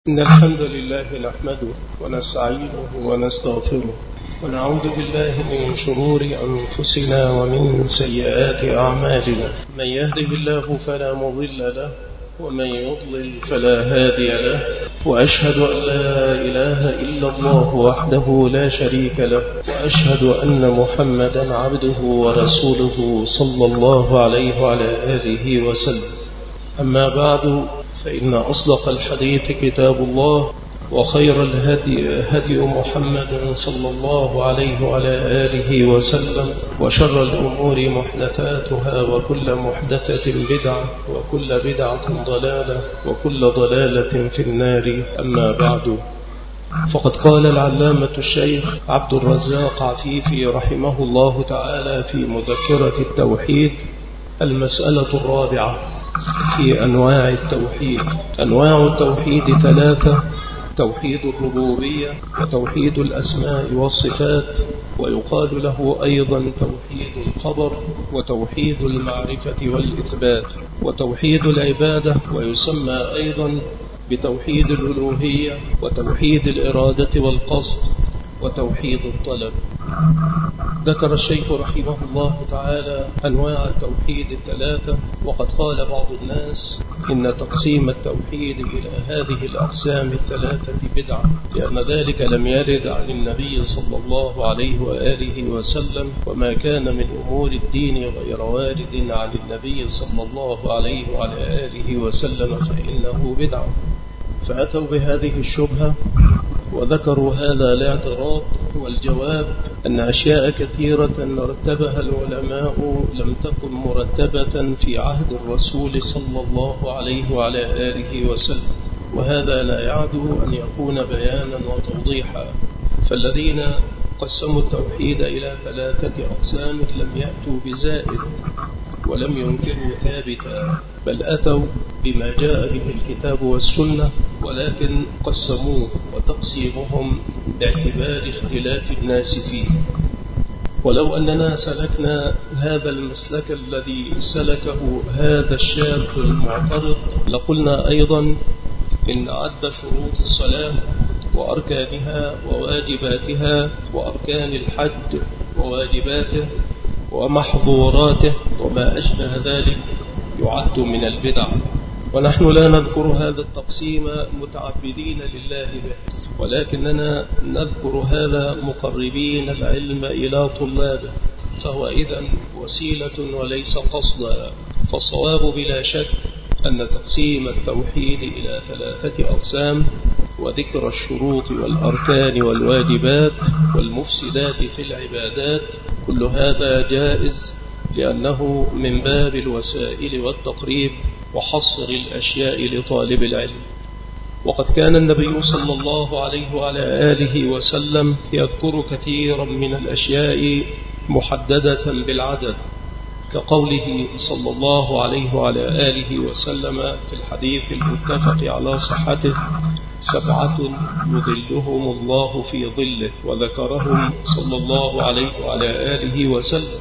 إن الحمد لله نحمده ونستعينه ونستغفره ونعوذ بالله من شرور أنفسنا ومن سيئات أعمالنا. من يهده الله فلا مضل له ومن يضلل فلا هادي له، وأشهد أن لا إله إلا الله وحده لا شريك له، وأشهد أن محمدا عبده ورسوله صلى الله عليه وعلى آله وسلم. أما بعد، فإن أصدق الحديث كتاب الله، وخير الهدي هدي محمد صلى الله عليه وعلى آله وسلم، وشر الأمور محدثاتها، وكل محدثة بدعة، وكل بدعة ضلالة، وكل ضلالة في النار. أما بعد، فقد قال العلامة الشيخ عبد الرزاق عفيفي رحمه الله تعالى في مذكرة التوحيد: المسألة الرابعة في أنواع التوحيد. أنواع التوحيد ثلاثة: توحيد الربوبية، وتوحيد الأسماء والصفات، ويقال له أيضا توحيد الخبر، وتوحيد المعرفة والإثبات، وتوحيد العبادة، ويسمى أيضا بتوحيد الألوهية، وتوحيد الإرادة والقصد، وتوحيد الطلب. ذكر الشيخ رحمه الله تعالى أنواع التوحيد الثلاثة، وقد قال بعض الناس إن تقسيم التوحيد إلى هذه الأقسام الثلاثة بدعة، لأن ذلك لم يرد عن النبي صلى الله عليه وآله وسلم، وما كان من أمور الدين غير وارد عن النبي صلى الله عليه وعلى آله وسلم فإنه بدعة. فأتوا بهذه الشبهة وذكروا هذا الاعتراض، والجواب أن أشياء كثيرة رتبها العلماء لم تكن مرتبة في عهد الرسول صلى الله عليه وعلى آله وسلم، وهذا لا يعدو أن يكون بيانا وتوضيحا. فالذين قسموا التوحيد إلى ثلاثة أقسام لم يأتوا بزائد ولم ينكروا ثابتا، بل أتوا بما جاء به الكتاب والسنة، ولكن قسموه، وتقسيمهم باعتبار اختلاف الناس فيه. ولو أننا سلكنا هذا المسلك الذي سلكه هذا الشاب المعترض، لقلنا أيضا إن عد شروط الصلاة وأركانها وواجباتها، وأركان الحج وواجباته ومحظوراته وما أشبه ذلك يعد من البدع، ونحن لا نذكر هذا التقسيم متعبدين لله به، ولكننا نذكر هذا مقربين العلم إلى طلابه، فهو إذن وسيلة وليس قصدا. فالصواب بلا شك أن تقسيم التوحيد إلى ثلاثة أقسام، وذكر الشروط والأركان والواجبات والمفسدات في العبادات، كل هذا جائز، لأنه من باب الوسائل والتقريب وحصر الأشياء لطالب العلم. وقد كان النبي صلى الله عليه وعلى آله وسلم يذكر كثيرا من الأشياء محددة بالعدد، كقوله صلى الله عليه وعلى آله وسلم في الحديث المتفق على صحته: 7 يظلهم الله في ظله، وذكرهم صلى الله عليه وعلى آله وسلم.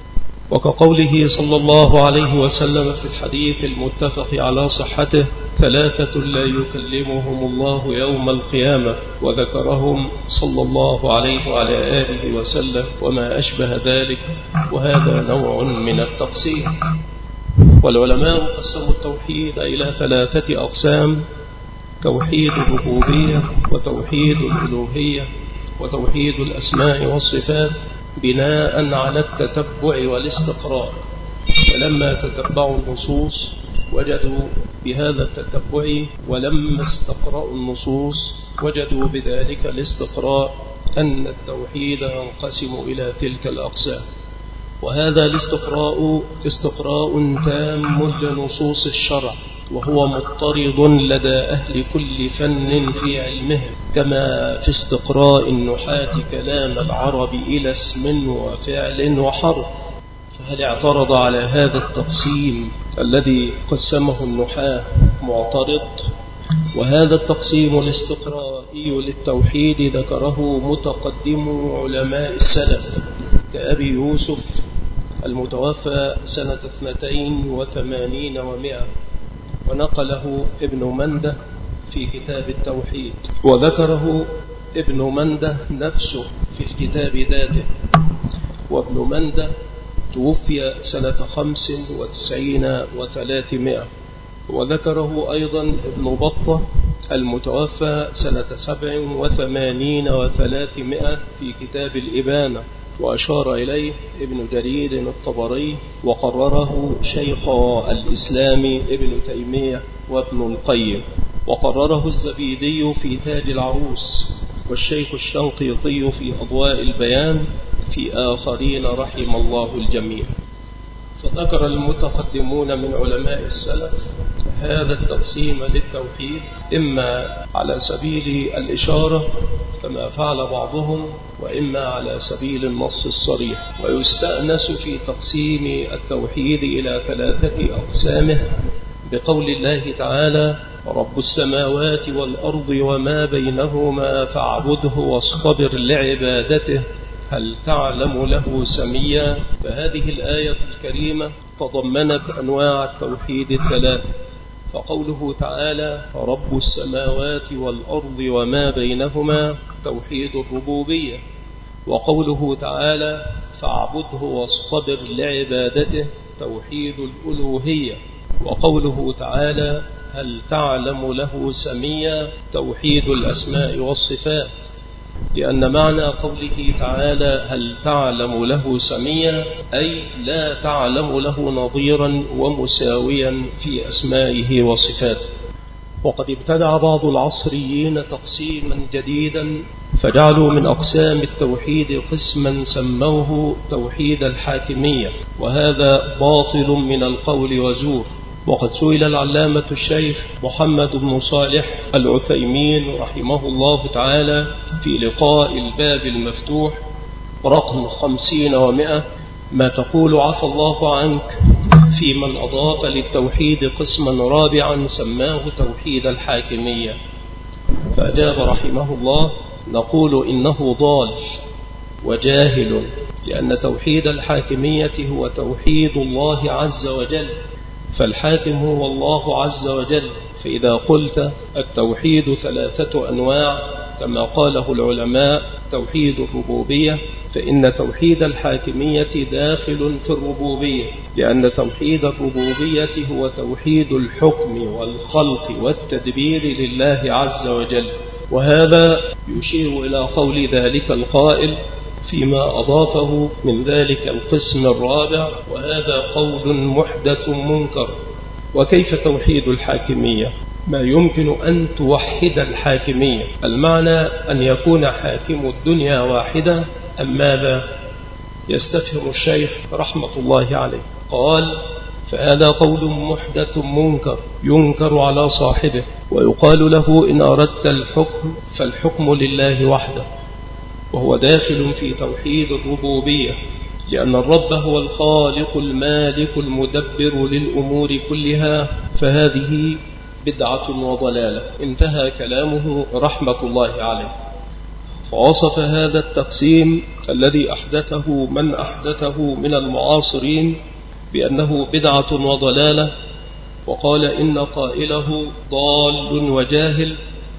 وكقوله صلى الله عليه وسلم في الحديث المتفق على صحته: 3 لا يكلمهم الله يوم القيامة، وذكرهم صلى الله عليه وعلى آله وسلم، وما أشبه ذلك، وهذا نوع من التقسيم. والعلماء قسموا التوحيد إلى 3 أقسام: توحيد الربوبية، وتوحيد الألوهية، وتوحيد الأسماء والصفات، بناء على التتبع والاستقراء. فلما تتبعوا النصوص وجدوا بهذا التتبع، ولما استقرأوا النصوص وجدوا بذلك الاستقراء أن التوحيد ينقسم إلى تلك الأقسام. وهذا الاستقراء استقراء تام لنصوص الشرع، وهو مضطرد لدى أهل كل فن في علمهم، كما في استقراء النحاة كلام العرب إلى اسم وفعل وحرف. فهل اعترض على هذا التقسيم الذي قسمه النحاة معترض؟ وهذا التقسيم الاستقرائي للتوحيد ذكره متقدم علماء السلف كأبي يوسف المتوفى سنة 82 و100، ونقله ابن منده في كتاب التوحيد، وذكره ابن منده نفسه في الكتاب ذاته. وابن منده توفي سنة 95 و300، وذكره أيضا ابن بطة المتوفى سنة 87 و300 في كتاب الإبانة، وأشار إليه ابن جرير الطبري، وقرره شيخ الإسلام ابن تيمية وابن القيم، وقرره الزبيدي في تاج العروس، والشيخ الشنقيطي في أضواء البيان، في آخرين رحم الله الجميع. فذكر المتقدمون من علماء السلف هذا التقسيم للتوحيد إما على سبيل الإشارة كما فعل بعضهم، وإما على سبيل النص الصريح. ويستأنس في تقسيم التوحيد إلى 3 أقسامه بقول الله تعالى: رب السماوات والأرض وما بينهما فاعبده واصطبر لعبادته هل تعلم له سميا. فهذه الآية الكريمة تضمنت أنواع التوحيد 3، فقوله تعالى رب السماوات والأرض وما بينهما توحيد الربوبية، وقوله تعالى فاعبده واصطبر لعبادته توحيد الألوهية، وقوله تعالى هل تعلم له سميا توحيد الأسماء والصفات، لأن معنى قوله تعالى هل تعلم له سميا أي لا تعلم له نظيرا ومساويا في أسمائه وصفاته. وقد ابتدع بعض العصريين تقسيما جديدا، فجعلوا من أقسام التوحيد قسما سموه توحيد الحاكمية، وهذا باطل من القول وزور. وقد سئل العلامة الشيخ محمد بن صالح العثيمين رحمه الله تعالى في لقاء الباب المفتوح رقم 50 و100: ما تقول عفى الله عنك في من أضاف للتوحيد قسما رابعا سماه توحيد الحاكمية؟ فأجاب رحمه الله: نقول إنه ضال وجاهل، لأن توحيد الحاكمية هو توحيد الله عز وجل، فالحاكم هو الله عز وجل. فإذا قلت التوحيد 3 أنواع كما قاله العلماء توحيد الربوبية، فإن توحيد الحاكمية داخل في الربوبية، لأن توحيد الربوبية هو توحيد الحكم والخلق والتدبير لله عز وجل. وهذا يشير إلى قول ذلك القائل فيما أضافه من ذلك القسم الرابع: وهذا قول محدث منكر. وكيف توحيد الحاكمية؟ ما يمكن أن توحد الحاكمية، المعنى أن يكون حاكم الدنيا واحدة أم ماذا؟ يستفهم الشيخ رحمة الله عليه، قال: فهذا قول محدث منكر ينكر على صاحبه، ويقال له إن أردت الحكم فالحكم لله وحده، وهو داخل في توحيد الربوبية، لأن الرب هو الخالق المالك المدبر للأمور كلها، فهذه بدعة وضلالة. انتهى كلامه رحمة الله عليه. فوصف هذا التقسيم الذي أحدثه من أحدثه من المعاصرين بأنه بدعة وضلالة، وقال إن قائله ضال وجاهل،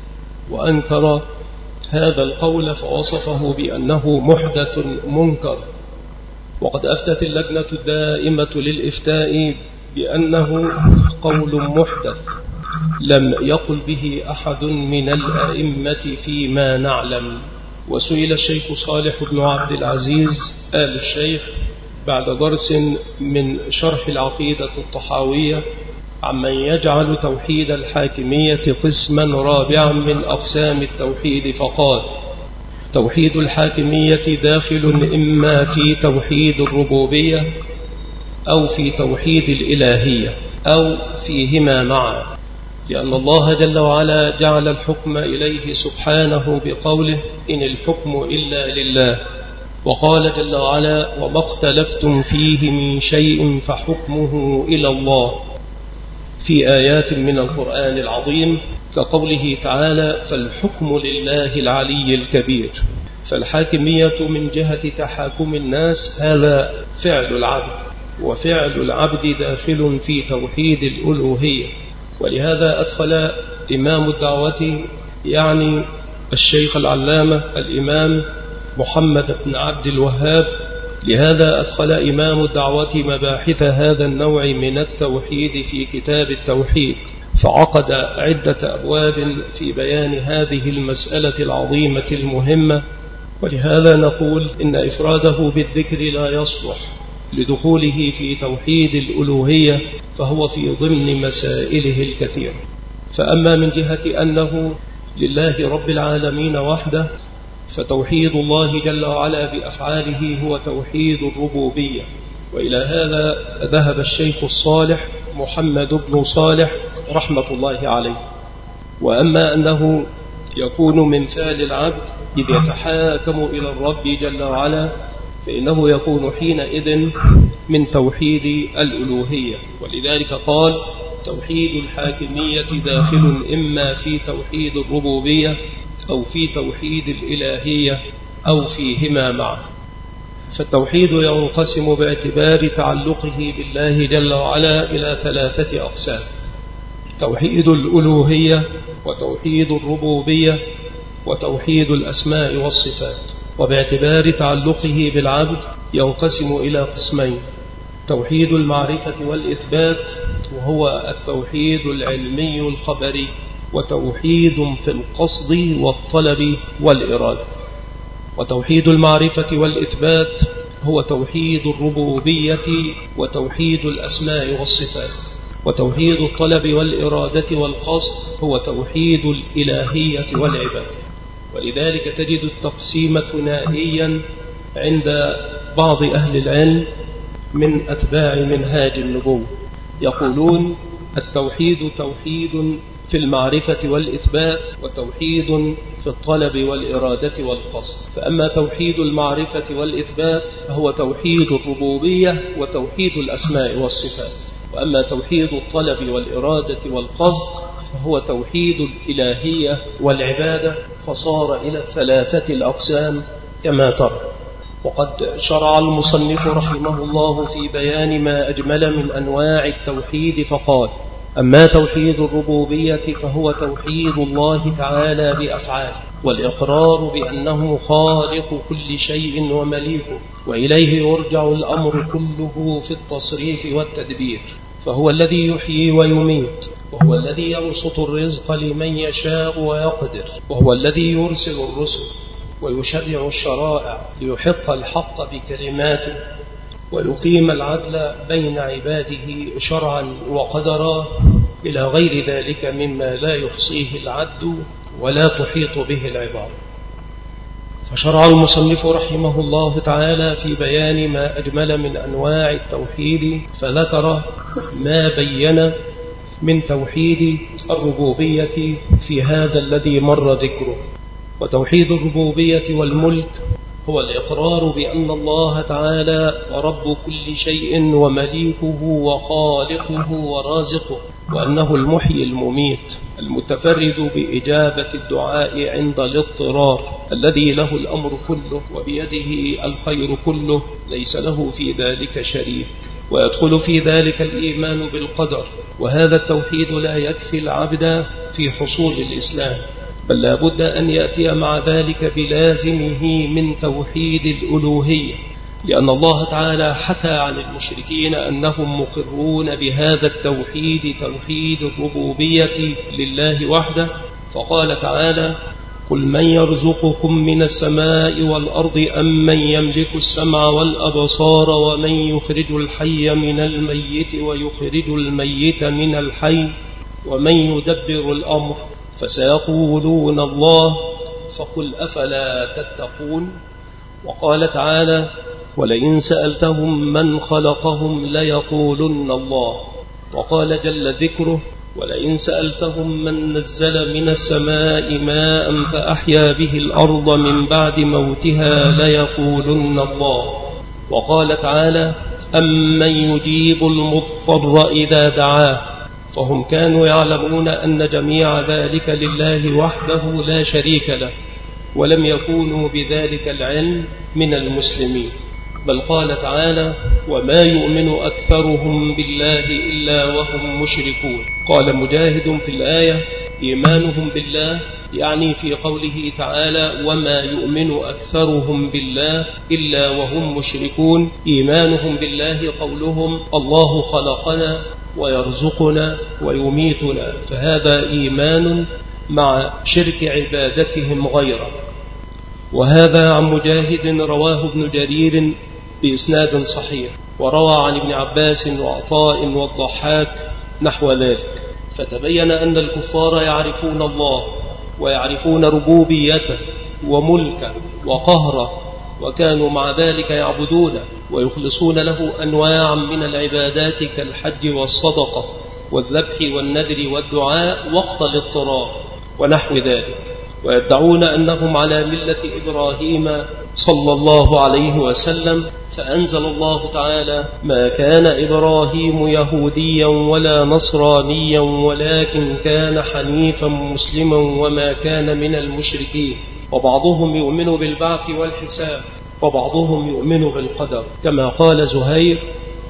وأنكر هذا القول فوصفه بأنه محدث منكر. وقد أفتت اللجنة الدائمة للإفتاء بأنه قول محدث لم يقل به أحد من الأئمة فيما نعلم. وسئل الشيخ صالح بن عبد العزيز آل الشيخ بعد درس من شرح العقيدة الطحاوية عمن يجعل توحيد الحاكمية قسما رابعا من أقسام التوحيد، فقال: توحيد الحاكمية داخل إما في توحيد الربوبية أو في توحيد الإلهية أو فيهما معا، لأن الله جل وعلا جعل الحكم إليه سبحانه بقوله: إن الحكم إلا لله، وقال جل وعلا: وما اختلفتم فيه من شيء فحكمه إلى الله، في آيات من القرآن العظيم كقوله تعالى: فالحكم لله العلي الكبير. فالحاكمية من جهة تحاكم الناس هذا فعل العبد، وفعل العبد داخل في توحيد الألوهية، ولهذا أدخل إمام الدعوة يعني الشيخ العلامة الإمام محمد بن عبد الوهاب. لهذا أدخل إمام الدعوة مباحث هذا النوع من التوحيد في كتاب التوحيد، فعقد عدة أبواب في بيان هذه المسألة العظيمة المهمة. ولهذا نقول إن إفراده بالذكر لا يصلح لدخوله في توحيد الألوهية، فهو في ضمن مسائله الكثيرة. فأما من جهة أنه لله رب العالمين وحده، فتوحيد الله جل وعلا بأفعاله هو توحيد الربوبية، وإلى هذا ذهب الشيخ الصالح محمد بن صالح رحمة الله عليه. وأما أنه يكون من فعل العبد إذ يتحاكم إلى الرب جل وعلا، فإنه يكون حينئذ من توحيد الألوهية. ولذلك قال توحيد الحاكمية داخل إما في توحيد الربوبية أو في توحيد الإلهية أو فيهما معا. فالتوحيد ينقسم باعتبار تعلقه بالله جل وعلا إلى 3 أقسام: توحيد الألوهية، وتوحيد الربوبية، وتوحيد الأسماء والصفات. وباعتبار تعلقه بالعبد ينقسم إلى قسمين: توحيد المعرفة والإثبات، وهو التوحيد العلمي الخبري، وتوحيد في القصد والطلب والإرادة. وتوحيد المعرفة والإثبات هو توحيد الربوبية وتوحيد الأسماء والصفات. وتوحيد الطلب والإرادة والقصد هو توحيد الإلهية والعبادة. ولذلك تجد التقسيم ثنائيا عند بعض أهل العلم من أتباع منهاج النبوة، يقولون التوحيد توحيد في المعرفة والإثبات، وتوحيد في الطلب والإرادة والقصد. فأما توحيد المعرفة والإثبات فهو توحيد الربوبية وتوحيد الأسماء والصفات. وأما توحيد الطلب والإرادة والقصد فهو توحيد الإلهية والعبادة، فصار إلى 3 الأقسام كما ترى. وقد شرع المصنف رحمه الله في بيان ما أجمل من أنواع التوحيد فقال: أما توحيد الربوبية فهو توحيد الله تعالى بأفعاله، والإقرار بأنه خالق كل شيء ومليكه، وإليه يرجع الأمر كله في التصريف والتدبير. فهو الذي يحيي ويميت، وهو الذي يبسط الرزق لمن يشاء ويقدر، وهو الذي يرسل الرسل ويشرع الشرائع ليحق الحق بكلماته ويقيم العدل بين عباده شرعا وقدرا، إلى غير ذلك مما لا يحصيه العد ولا تحيط به العبارة. فشرع المصنف رحمه الله تعالى في بيان ما أجمل من أنواع التوحيد، فذكر ما بين من توحيد الربوبية في هذا الذي مر ذكره. وتوحيد الربوبية والملك هو الإقرار بأن الله تعالى رب كل شيء ومليكه وخالقه ورازقه، وأنه المحيي المميت المتفرد بإجابة الدعاء عند الاضطرار، الذي له الأمر كله وبيده الخير كله، ليس له في ذلك شريك. ويدخل في ذلك الإيمان بالقدر. وهذا التوحيد لا يكفي العبد في حصول الإسلام، بل لا بد أن يأتي مع ذلك بلازمه من توحيد الألوهية، لأن الله تعالى حكى عن المشركين أنهم مقرون بهذا التوحيد، توحيد الربوبية لله وحده. فقال تعالى: قل من يرزقكم من السماء والأرض أم من يملك السمع والأبصار ومن يخرج الحي من الميت ويخرج الميت من الحي ومن يدبر الأمر، فسيقولون الله، فقل أفلا تتقون. وقال تعالى: ولئن سألتهم من خلقهم ليقولن الله. وقال جل ذكره: ولئن سألتهم من نزل من السماء ماء فأحيا به الأرض من بعد موتها ليقولن الله. وقال تعالى: أمن يجيب المضطر إذا دعاه. فهم كانوا يعلمون أن جميع ذلك لله وحده لا شريك له، ولم يكونوا بذلك العلم من المسلمين. بل قال تعالى: وما يؤمن أكثرهم بالله إلا وهم مشركون. قال مجاهد في الآية: إيمانهم بالله يعني في قوله تعالى: وما يؤمن أكثرهم بالله إلا وهم مشركون. إيمانهم بالله قولهم: الله خلقنا ويرزقنا ويميتنا، فهذا إيمان مع شرك عبادتهم غيره. وهذا عن مجاهد رواه ابن جرير بإسناد صحيح، وروى عن ابن عباس وعطاء والضحاك نحو ذلك. فتبين أن الكفار يعرفون الله ويعرفون ربوبيته وملكه وقهره، وكانوا مع ذلك يعبدونه ويخلصون له أنواعا من العبادات كالحج والصدقة والذبح والنذر والدعاء وقت الاضطرار ونحو ذلك، ويدعون أنهم على ملة إبراهيم صلى الله عليه وسلم. فأنزل الله تعالى: ما كان إبراهيم يهوديا ولا نصرانيا ولكن كان حنيفا مسلما وما كان من المشركين. وبعضهم يؤمن بالبعث والحساب وبعضهم يؤمن بالقدر، كما قال زهير: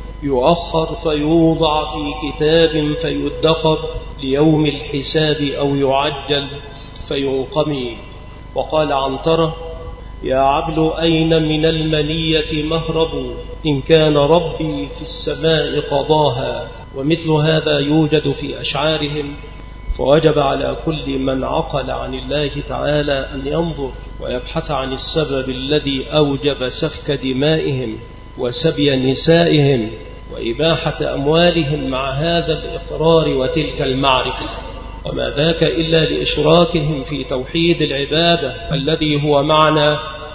يؤخر فيوضع في كتاب فيدخر ليوم الحساب أو يعجل فينقمي. وقال عنترة: يا عبل أين من المنية مهرب إن كان ربي في السماء قضاها. ومثل هذا يوجد في أشعارهم، فوجب على كل من عقل عن الله تعالى أن ينظر ويبحث عن السبب الذي أوجب سفك دمائهم وسبي نسائهم وإباحة أموالهم مع هذا الإقرار وتلك المعرفة، وما ذاك إلا لإشراكهم في توحيد العبادة الذي هو معنى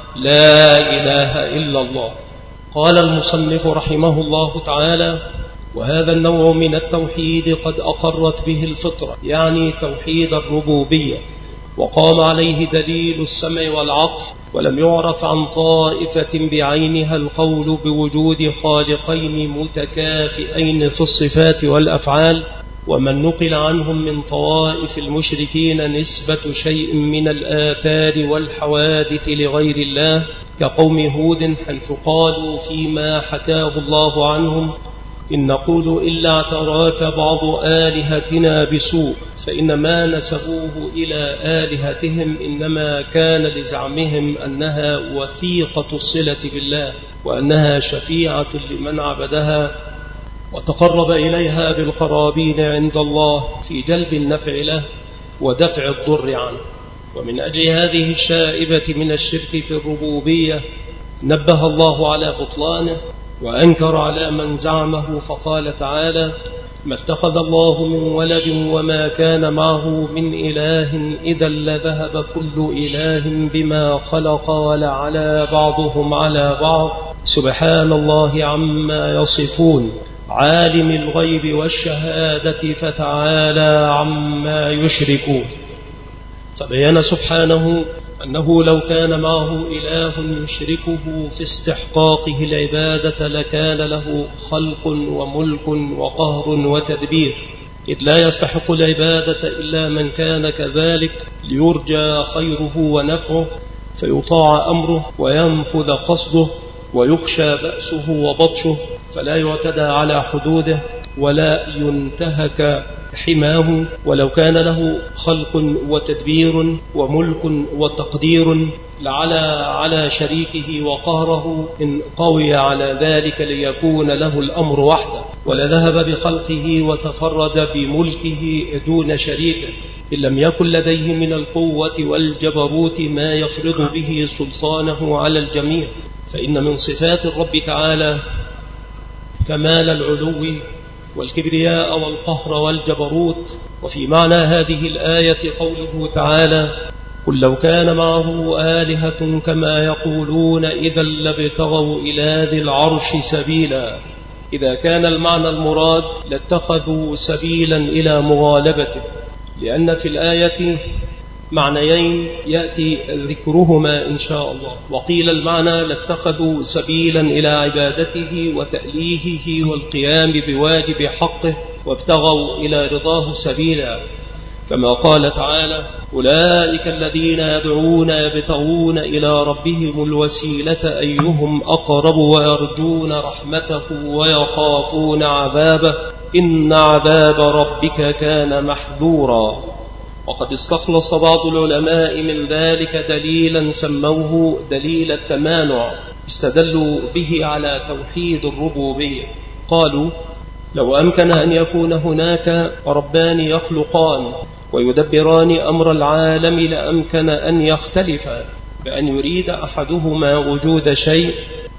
لا إله إلا الله. قال المصنف رحمه الله تعالى: وهذا النوع من التوحيد قد أقرت به الفطرة، يعني توحيد الربوبية، وقام عليه دليل السمع والعقل، ولم يعرف عن طائفة بعينها القول بوجود خالقين متكافئين في الصفات والأفعال. ومن نقل عنهم من طوائف المشركين نسبة شيء من الآثار والحوادث لغير الله كقوم هود، حيث قالوا فيما حكاه الله عنهم: إن نقول إلا اعتراك بعض آلهتنا بسوء. فإن ما نسبوه إلى آلهتهم إنما كان لزعمهم أنها وثيقة الصلة بالله، وأنها شفيعة لمن عبدها وتقرب إليها بالقرابين عند الله في جلب النفع له ودفع الضر عنه. ومن أجل هذه الشائبة من الشرك في الربوبية نبه الله على بطلانه وأنكر على من زعمه، فقال تعالى: ما اتخذ الله من ولد وما كان معه من إله إذا لذهب كل إله بما خلق ولعلى بعضهم على بعض سبحان الله عما يصفون عالم الغيب والشهادة فتعالى عما يشركون. فبين سبحانه أنه لو كان معه إله يشركه في استحقاقه العبادة لكان له خلق وملك وقهر وتدبير، إذ لا يستحق العبادة إلا من كان كذلك ليرجى خيره ونفعه فيطاع أمره وينفذ قصده ويخشى بأسه وبطشه، فلا يعتدى على حدوده ولا ينتهك حماه. ولو كان له خلق وتدبير وملك وتقدير على شريكه وقهره إن قوي على ذلك ليكون له الأمر وحده، ولذهب بخلقه وتفرد بملكه دون شريكه، إن لم يكن لديه من القوة والجبروت ما يفرض به سلطانه على الجميع. فإن من صفات الرب تعالى كمال العلو والكبرياء والقهر والجبروت. وفي معنى هذه الآية قوله تعالى: قل لو كان معه آلهة كما يقولون إذا لابتغوا إلى ذي العرش سبيلا. إذا كان المعنى المراد لاتخذوا سبيلا إلى مغالبته، لأن في الآية معنيين يأتي ذكرهما إن شاء الله. وقيل المعنى لاتخذوا سبيلا إلى عبادته وتأليهه والقيام بواجب حقه وابتغوا إلى رضاه سبيلا. كما قال تعالى: أولئك الذين يدعون يبتغون إلى ربهم الوسيلة أيهم أقرب ويرجون رحمته ويخافون عذابه إن عذاب ربك كان محذورا. وقد استخلص بعض العلماء من ذلك دليلا سموه دليل التمانع، استدلوا به على توحيد الربوبية. قالوا: لو أمكن أن يكون هناك ربان يخلقان ويدبران أمر العالم لأمكن أن يختلفا، بأن يريد أحدهما وجود شيء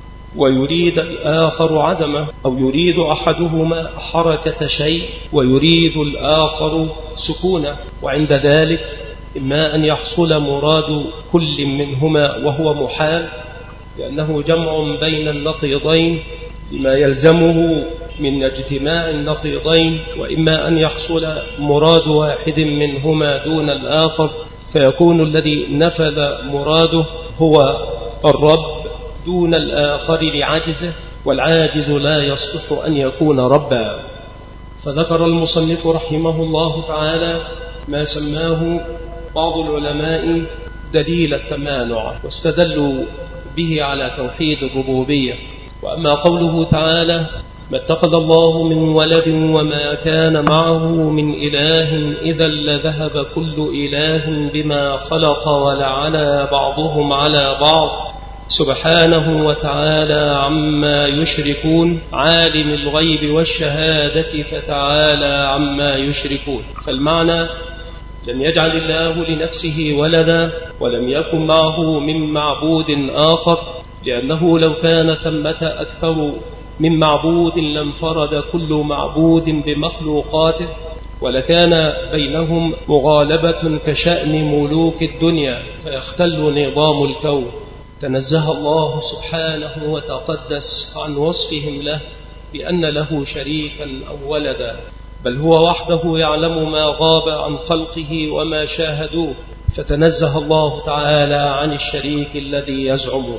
ويريد الآخر عدمه، أو يريد أحدهما حركة شيء ويريد الآخر سكونه، وعند ذلك إما أن يحصل مراد كل منهما وهو محال لأنه جمع بين النقيضين لما يلزمه من اجتماع النقيضين، وإما أن يحصل مراد واحد منهما دون الآخر فيكون الذي نفذ مراده هو الرب دون الآخر لعجزه، والعاجز لا يصلح أن يكون ربا. فذكر المصنف رحمه الله تعالى ما سماه بعض العلماء دليل التمانع، واستدلوا به على توحيد الربوبية. وأما قوله تعالى: ما اتخذ الله من ولد وما كان معه من إله إذا لذهب كل إله بما خلق ولعلى بعضهم على بعض سبحانه وتعالى عما يشركون عالم الغيب والشهادة فتعالى عما يشركون. فالمعنى: لم يجعل الله لنفسه ولدا ولم يكن معه من معبود آخر، لأنه لو كان ثمة أكثر من معبود لانفرد كل معبود بمخلوقاته ولكان بينهم مغالبة كشأن ملوك الدنيا فيختل نظام الكون. تنزه الله سبحانه وتقدس عن وصفهم له بأن له شريكا أو ولدا، بل هو وحده يعلم ما غاب عن خلقه وما شاهدوه، فتنزه الله تعالى عن الشريك الذي يزعمه.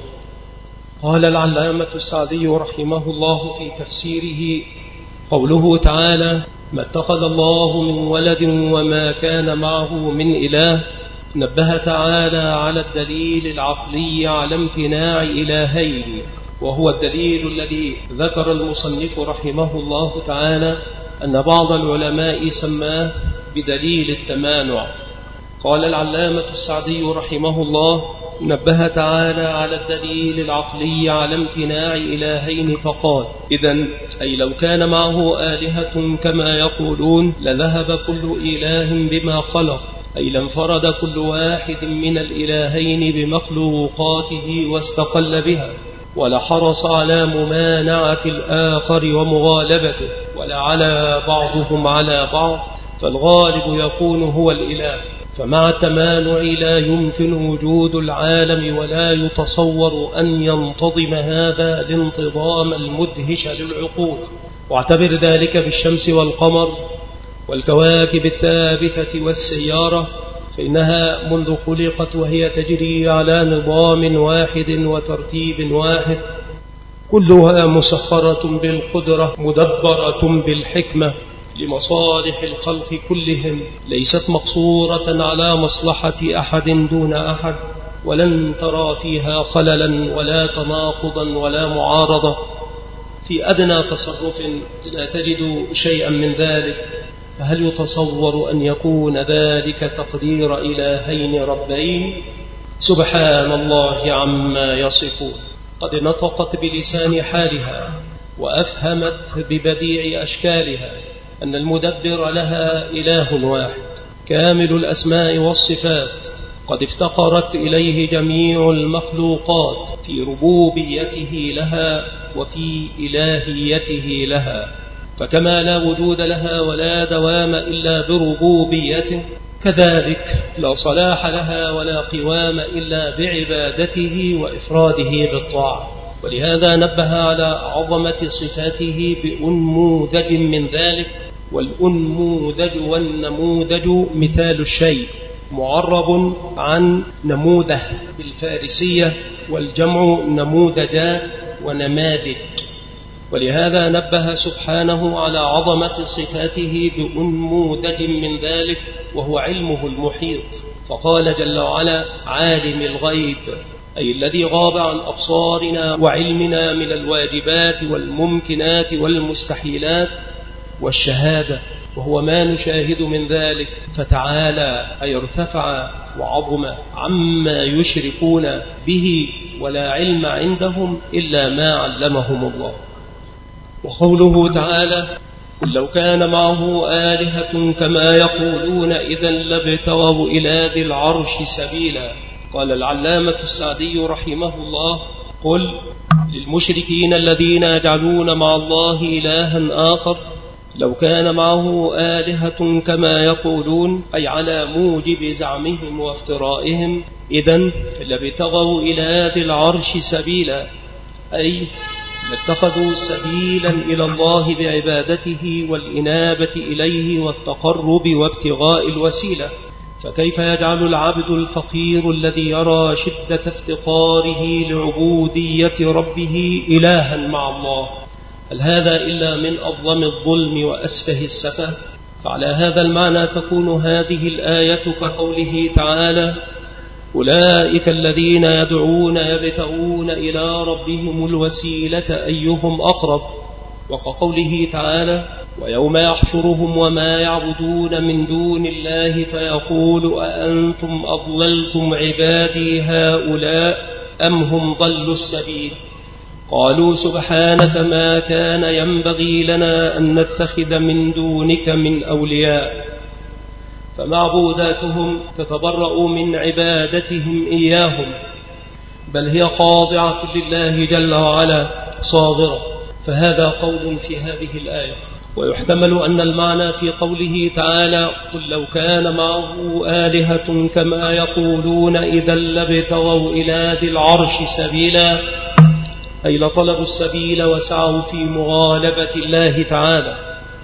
قال العلامة السعدي رحمه الله في تفسيره: قوله تعالى: ما اتخذ الله من ولد وما كان معه من إله، نبه تعالى على الدليل العقلي على امتناع إلهين، وهو الدليل الذي ذكر المصنف رحمه الله تعالى أن بعض العلماء سماه بدليل التمانع. قال العلامة السعدي رحمه الله: نبه تعالى على الدليل العقلي على امتناع إلهين فقال: إذن أي لو كان معه آلهة كما يقولون لذهب كل إله بما خلق، أي لانفرد كل واحد من الإلهين بمخلوقاته واستقل بها، ولحرص على ممانعة الآخر ومغالبته، ولعلى بعضهم على بعض، فالغالب يكون هو الإله. فمع التمانع لا يمكن وجود العالم ولا يتصور أن ينتظم هذا الانتظام المدهش للعقول. واعتبر ذلك بالشمس والقمر والكواكب الثابتة والسيارة، فإنها منذ خلقت وهي تجري على نظام واحد وترتيب واحد، كلها مسخرة بالقدرة مدبرة بالحكمة لمصالح الخلق كلهم، ليست مقصورة على مصلحة أحد دون أحد، ولن ترى فيها خللا ولا تناقضا ولا معارضة. في أدنى تصرف لا تجد شيئا من ذلك، فهل يتصور أن يكون ذلك تقدير إلهين ربين؟ سبحان الله عما يصفون. قد نطقت بلسان حالها وأفهمت ببديع أشكالها أن المدبر لها إله واحد كامل الأسماء والصفات، قد افتقرت إليه جميع المخلوقات في ربوبيته لها وفي إلهيته لها، فكما لا وجود لها ولا دوام إلا بربوبيته، كذلك لا صلاح لها ولا قوام إلا بعبادته وإفراده بالطاعة. ولهذا نبه على عظمة صفاته بأنموذج من ذلك، والأنموذج والنموذج مثال الشيء، معرب عن نموذج بالفارسية، والجمع نموذجات ونماذج. ولهذا نبه سبحانه على عظمة صفاته بأنموذج من ذلك وهو علمه المحيط، فقال جل وعلا: عالم الغيب، أي الذي غاب عن أبصارنا وعلمنا من الواجبات والممكنات والمستحيلات والشهادة، وهو ما نشاهد من ذلك، فتعالى أي ارتفع وعظم عما يشركون به، ولا علم عندهم إلا ما علمهم الله. وقوله تعالى: قل لو كان معه آلهة كما يقولون إذا لابتغوا إلى ذي العرش سبيلا. قال العلامة السعدي رحمه الله: قل للمشركين الذين يجعلون مع الله إلها آخر لو كان معه آلهة كما يقولون، أي على موجب زعمهم وافترائهم، إذن لابتغوا إلى ذي العرش سبيلا، أي لاتخذوا سبيلا إلى الله بعبادته والإنابة إليه والتقرب وابتغاء الوسيلة. فكيف يجعل العبد الفقير الذي يرى شدة افتقاره لعبودية ربه إلها مع الله؟ هل هذا إلا من أظلم الظلم وأسفه السفه؟ فعلى هذا المعنى تكون هذه الآية كقوله تعالى: أولئك الذين يدعون يبتغون إلى ربهم الوسيلة أيهم أقرب، وكقوله تعالى: ويوم يحشرهم وما يعبدون من دون الله فيقول أأنتم أضللتم عبادي هؤلاء أم هم ضلوا السبيل؟ قالوا سبحانك ما كان ينبغي لنا أن نتخذ من دونك من أولياء. فمعبوداتهم تتبرأ من عبادتهم إياهم، بل هي خاضعة لله جل وعلا صاغرة. فهذا قول في هذه الآية. ويحتمل أن المعنى في قوله تعالى: قل لو كان معه آلهة كما يقولون إذا لابتغوا إلى ذي العرش سبيلا، أي لطلبوا السبيل وسعوا في مغالبة الله تعالى،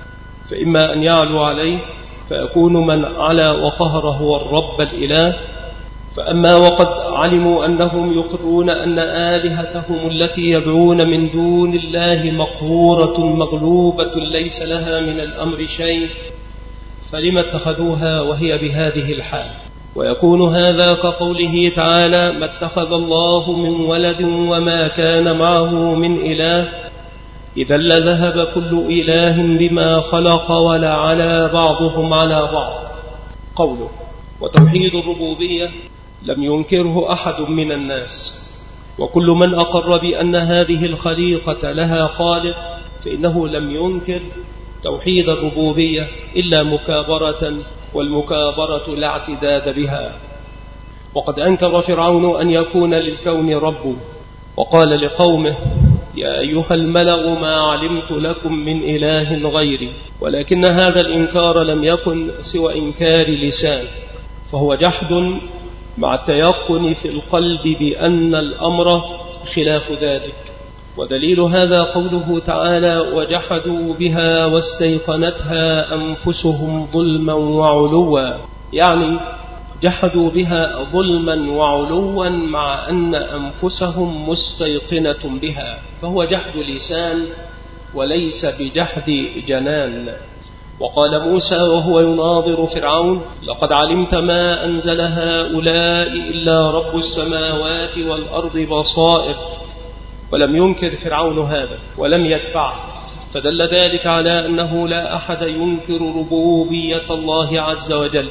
فإما أن يعلو عليه فيكون من علا وقهر هو الرب الإله، فأما وقد علموا أنهم يقرون أن آلهتهم التي يدعون من دون الله مقهورة مغلوبة ليس لها من الأمر شيء، فلما اتخذوها وهي بهذه الحال؟ ويكون هذا كقوله تعالى: ما اتخذ الله من ولد وما كان معه من إله إذا لذهب كل إله بما خلق ولعلى بعضهم على بعض. قوله: وتوحيد الربوبية لم ينكره أحد من الناس، وكل من أقر بأن هذه الخليقة لها خالق فإنه لم ينكر توحيد الربوبية إلا مكابرة، والمكابرة لا اعتداد بها. وقد أنكر فرعون أن يكون للكون رب، وقال لقومه: يا أيها الملأ ما علمت لكم من إله غيري. ولكن هذا الإنكار لم يكن سوى إنكار لسان، فهو جحد مع التيقن في القلب بأن الأمر خلاف ذلك. ودليل هذا قوله تعالى: وجحدوا بها واستيقنتها أنفسهم ظلما وعلوا، يعني جحدوا بها ظلما وعلوا مع أن أنفسهم مستيقنة بها، فهو جحد لسان وليس بجحد جنان. وقال موسى وهو يناظر فرعون: لقد علمت ما أنزل هؤلاء إلا رب السماوات والأرض بصائر. ولم ينكر فرعون هذا ولم يدفعه، فدل ذلك على أنه لا أحد ينكر ربوبية الله عز وجل.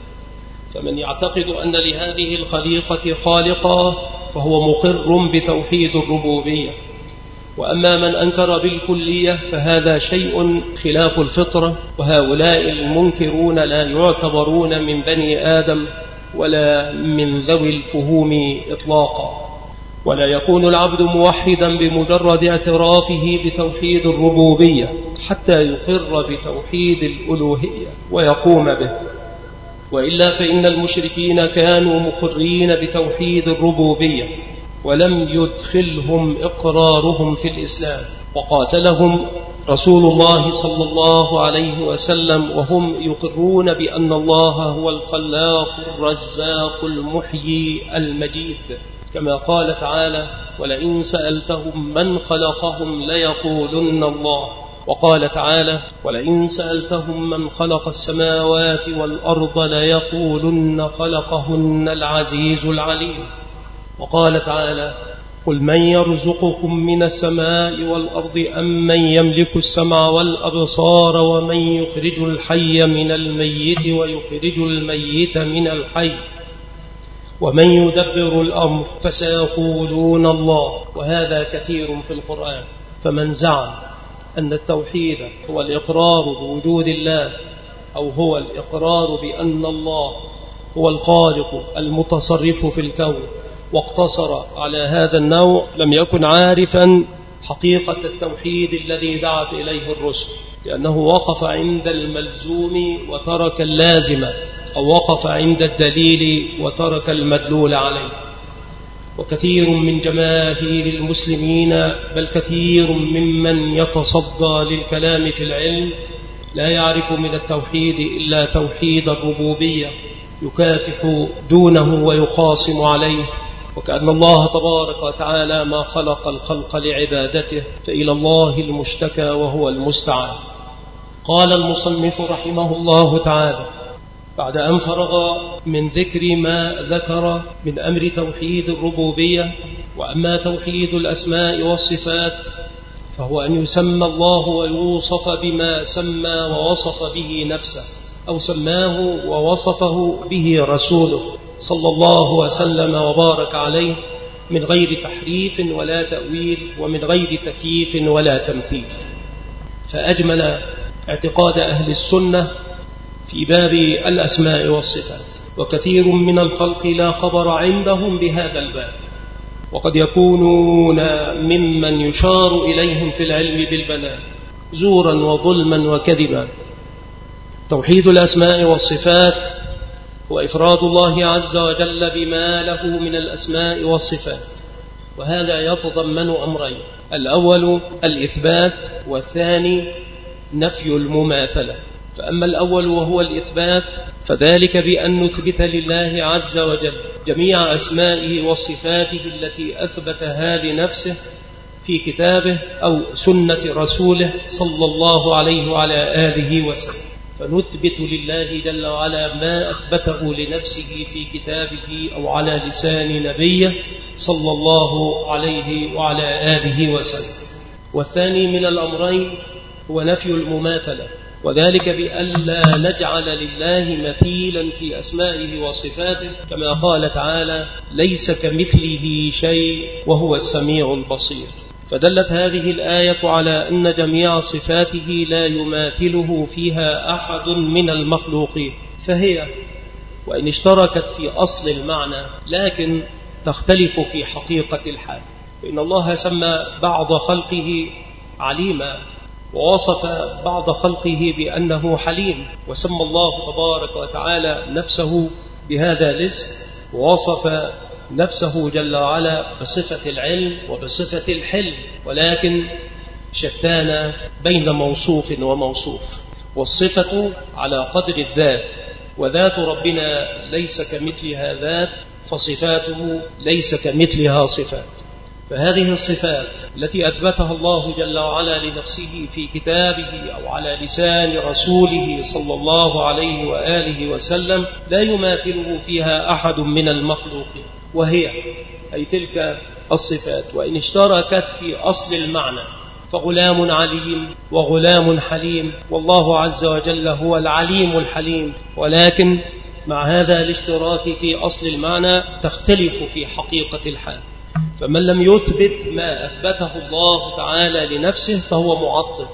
فمن يعتقد أن لهذه الخليقة خالقا فهو مقر بتوحيد الربوبية. وأما من أنكر بالكلية فهذا شيء خلاف الفطرة، وهؤلاء المنكرون لا يعتبرون من بني آدم ولا من ذوي الفهوم إطلاقا. ولا يكون العبد موحدا بمجرد اعترافه بتوحيد الربوبية حتى يقر بتوحيد الألوهية ويقوم به، وإلا فإن المشركين كانوا مقرين بتوحيد الربوبية ولم يدخلهم إقرارهم في الإسلام، وقاتلهم رسول الله صلى الله عليه وسلم وهم يقرون بأن الله هو الخلاق الرزاق المحيي المجيد. كما قال تعالى: ولئن سألتهم من خلقهم ليقولن الله. وقال تعالى: ولئن سألتهم من خلق السماوات والأرض ليقولن خلقهن العزيز العليم. وقال تعالى: قل من يرزقكم من السماء والأرض أم من يملك السمع والأبصار ومن يخرج الحي من الميت ويخرج الميت من الحي ومن يدبر الأمر فسيقولون الله. وهذا كثير في القرآن. فمن زعم أن التوحيد هو الإقرار بوجود الله، أو هو الإقرار بأن الله هو الخالق المتصرف في الكون، واقتصر على هذا النوع، لم يكن عارفا حقيقة التوحيد الذي دعت إليه الرسل، لأنه وقف عند الملزوم وترك اللازم، أو وقف عند الدليل وترك المدلول عليه. وكثير من جماهير المسلمين، بل كثير ممن يتصدى للكلام في العلم، لا يعرف من التوحيد إلا توحيد الربوبية، يكافح دونه ويخاصم عليه، وكأن الله تبارك وتعالى ما خلق الخلق لعبادته، فإلى الله المشتكى وهو المستعان. قال المصنف رحمه الله تعالى بعد أن فرغ من ذكر ما ذكر من أمر توحيد الربوبية: وأما توحيد الأسماء والصفات فهو أن يسمى الله ويوصف بما سمى ووصف به نفسه، أو سماه ووصفه به رسوله صلى الله وسلم وبارك عليه، من غير تحريف ولا تأويل، ومن غير تكييف ولا تمثيل. فأجمل اعتقاد أهل السنة في باب الأسماء والصفات. وكثير من الخلق لا خبر عندهم بهذا الباب، وقد يكونون ممن يشار إليهم في العلم بالبلاء زورا وظلما وكذبا. توحيد الأسماء والصفات هو إفراد الله عز وجل بما له من الأسماء والصفات، وهذا يتضمن أمرين: الأول الإثبات، والثاني نفي المماثلة. فأما الأول وهو الإثبات فذلك بأن نثبت لله عز وجل جميع أسمائه وصفاته التي أثبتها لنفسه في كتابه أو سنة رسوله صلى الله عليه وعلى آله وسلم، فنثبت لله جل وعلا ما أثبته لنفسه في كتابه أو على لسان نبيه صلى الله عليه وعلى آله وسلم. والثاني من الأمرين هو نفي المماثلة، وذلك بألا نجعل لله مثيلا في أسمائه وصفاته، كما قال تعالى: ليس كمثله شيء وهو السميع البصير. فدلت هذه الآية على أن جميع صفاته لا يماثله فيها أحد من المخلوقين، فهي وإن اشتركت في أصل المعنى لكن تختلف في حقيقة الحال. فإن الله سمى بعض خلقه عليما، ووصف بعض خلقه بأنه حليم، وسمى الله تبارك وتعالى نفسه بهذا الاسم، ووصف نفسه جل وعلا بصفة العلم وبصفة الحلم، ولكن شتان بين موصوف وموصوف. والصفة على قدر الذات، وذات ربنا ليس كمثلها ذات، فصفاته ليس كمثلها صفات. فهذه الصفات التي أثبتها الله جل وعلا لنفسه في كتابه أو على لسان رسوله صلى الله عليه وآله وسلم لا يماثله فيها أحد من المخلوقين، وهي أي تلك الصفات وإن اشتركت في أصل المعنى فغلام عليم وغلام حليم، والله عز وجل هو العليم الحليم، ولكن مع هذا الاشتراك في أصل المعنى تختلف في حقيقة الحال. فمن لم يثبت ما أثبته الله تعالى لنفسه فهو معطل،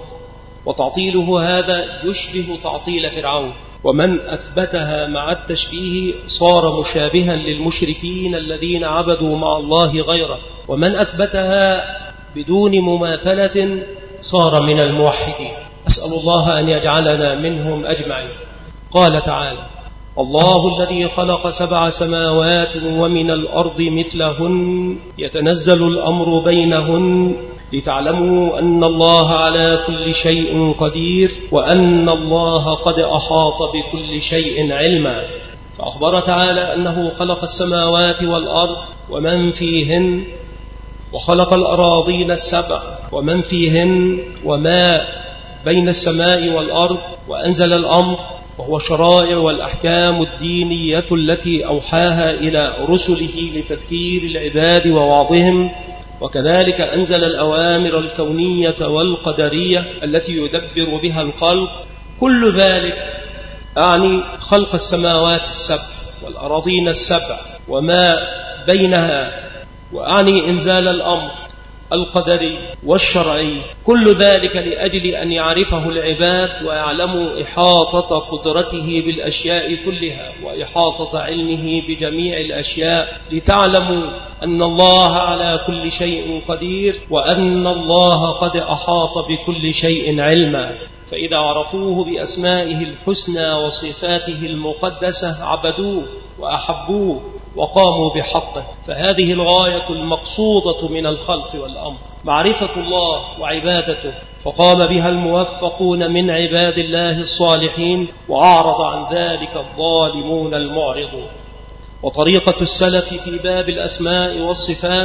وتعطيله هذا يشبه تعطيل فرعون. ومن أثبتها مع التشبيه صار مشابها للمشركين الذين عبدوا مع الله غيره، ومن أثبتها بدون مماثلة صار من الموحدين. أسأل الله أن يجعلنا منهم أجمعين. قال تعالى: الله الذي خلق 7 سماوات ومن الأرض مثلهن يتنزل الأمر بينهن لتعلموا أن الله على كل شيء قدير وأن الله قد أحاط بكل شيء علما. فأخبر تعالى أنه خلق السماوات والأرض ومن فيهن، وخلق الأراضين السبع ومن فيهن وما بين السماء والأرض، وأنزل الأمر وهو الشرائع والأحكام الدينية التي أوحاها إلى رسله لتذكير العباد ووعظهم، وكذلك أنزل الأوامر الكونية والقدرية التي يدبر بها الخلق. كل ذلك أعني خلق السماوات السبع والأراضين السبع وما بينها، وأعني إنزال الأمر القدري والشرعي، كل ذلك لأجل أن يعرفه العباد ويعلموا إحاطة قدرته بالأشياء كلها وإحاطة علمه بجميع الأشياء، لتعلموا أن الله على كل شيء قدير، وأن الله قد أحاط بكل شيء علما. فإذا عرفوه بأسمائه الحسنى وصفاته المقدسة عبدوه وأحبوه وقاموا بحقه. فهذه الغاية المقصودة من الخلق والأمر، معرفة الله وعبادته، فقام بها الموفقون من عباد الله الصالحين، وأعرض عن ذلك الظالمون المعرضون. وطريقة السلف في باب الأسماء والصفات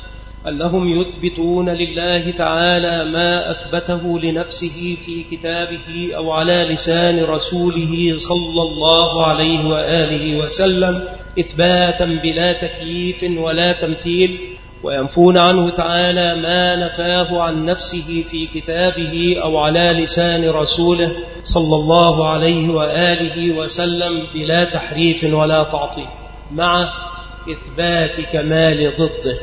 أنهم يثبتون لله تعالى ما أثبته لنفسه في كتابه أو على لسان رسوله صلى الله عليه وآله وسلم إثباتا بلا تكييف ولا تمثيل، وينفون عنه تعالى ما نفاه عن نفسه في كتابه أو على لسان رسوله صلى الله عليه وآله وسلم بلا تحريف ولا تعطيل، مع إثبات كمال ضده.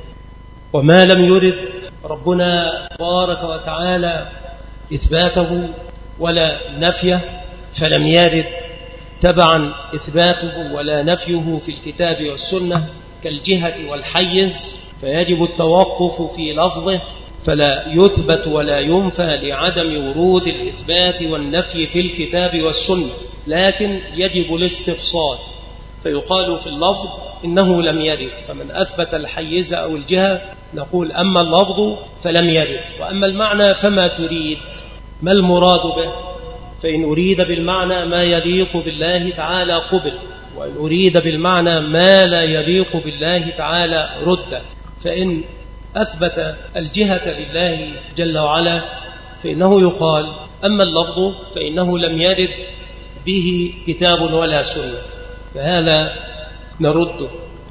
وما لم يرد ربنا تبارك وتعالى إثباته ولا نفيه فلم يرد تبعا إثباته ولا نفيه في الكتاب والسنة، كالجهة والحيز، فيجب التوقف في لفظه فلا يثبت ولا ينفى لعدم ورود الإثبات والنفي في الكتاب والسنة، لكن يجب الاستفصال، فيقال في اللفظ إنه لم يرد، فمن أثبت الحيز أو الجهة نقول أما اللفظ فلم يرد، وأما المعنى فما تريد، ما المراد به؟ فإن أريد بالمعنى ما يليق بالله تعالى قبل، وإن أريد بالمعنى ما لا يليق بالله تعالى رد. فإن أثبت الجهة لله جل وعلا فإنه يقال أما اللفظ فإنه لم يرد به كتاب ولا سنة، فهذا نرده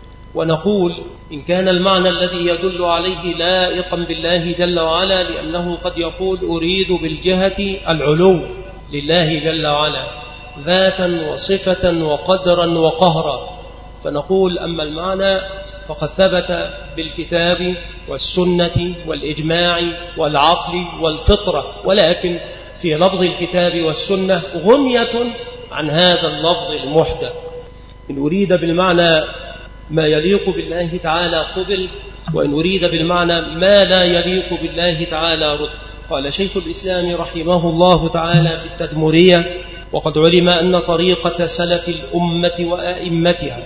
ونقول إن كان المعنى الذي يدل عليه لائقا بالله جل وعلا، لأنه قد يقول أريد بالجهة العلو لله جل وعلا ذاتا وصفة وقدرا وقهرا، فنقول أما المعنى فقد ثبت بالكتاب والسنة والإجماع والعقل والفطرة، ولكن في لفظ الكتاب والسنة غنية عن هذا اللفظ المحدث. إن أريد بالمعنى ما يليق بالله تعالى قبل، وإن أريد بالمعنى ما لا يليق بالله تعالى رد. قال شيخ الإسلام رحمه الله تعالى في التدمرية: وقد علم أن طريقة سلف الأمة وأئمتها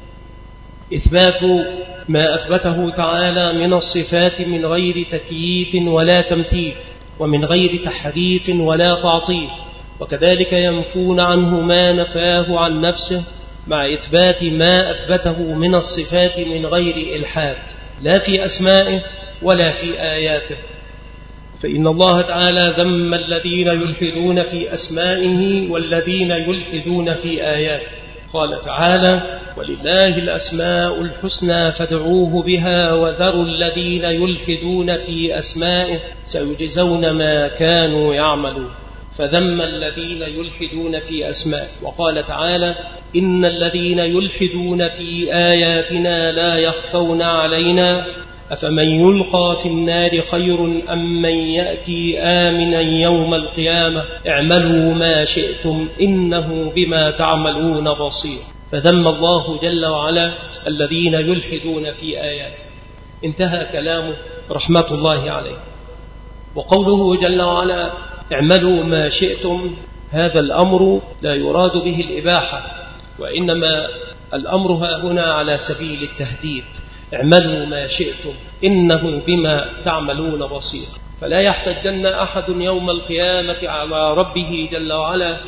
إثبات ما أثبته تعالى من الصفات من غير تكييف ولا تمثيل، ومن غير تحريف ولا تعطيل، وكذلك ينفون عنه ما نفاه عن نفسه مع إثبات ما أثبته من الصفات من غير إلحاد، لا في أسمائه ولا في آياته. فإن الله تعالى ذم الذين يلحدون في أسمائه والذين يلحدون في آياته. قال تعالى: ولله الأسماء الحسنى فادعوه بها وذروا الذين يلحدون في أسمائه سيجزون ما كانوا يعملون. فذم الذين يلحدون في أسمائه، وقال تعالى: إن الذين يلحدون في آياتنا لا يخفون علينا أفمن يلقى في النار خير أم من يأتي آمنا يوم القيامة اعملوا ما شئتم إنه بما تعملون بصير. فذم الله جل وعلا الذين يلحدون في آياته. انتهى كلامه رحمة الله عليه. وقوله جل وعلا اعملوا ما شئتم، هذا الأمر لا يراد به الإباحة، وإنما الأمر هنا على سبيل التهديد. اعملوا ما شئتم إنه بما تعملون بصير. فلا يحتجن أحد يوم القيامة على ربه جل وعلا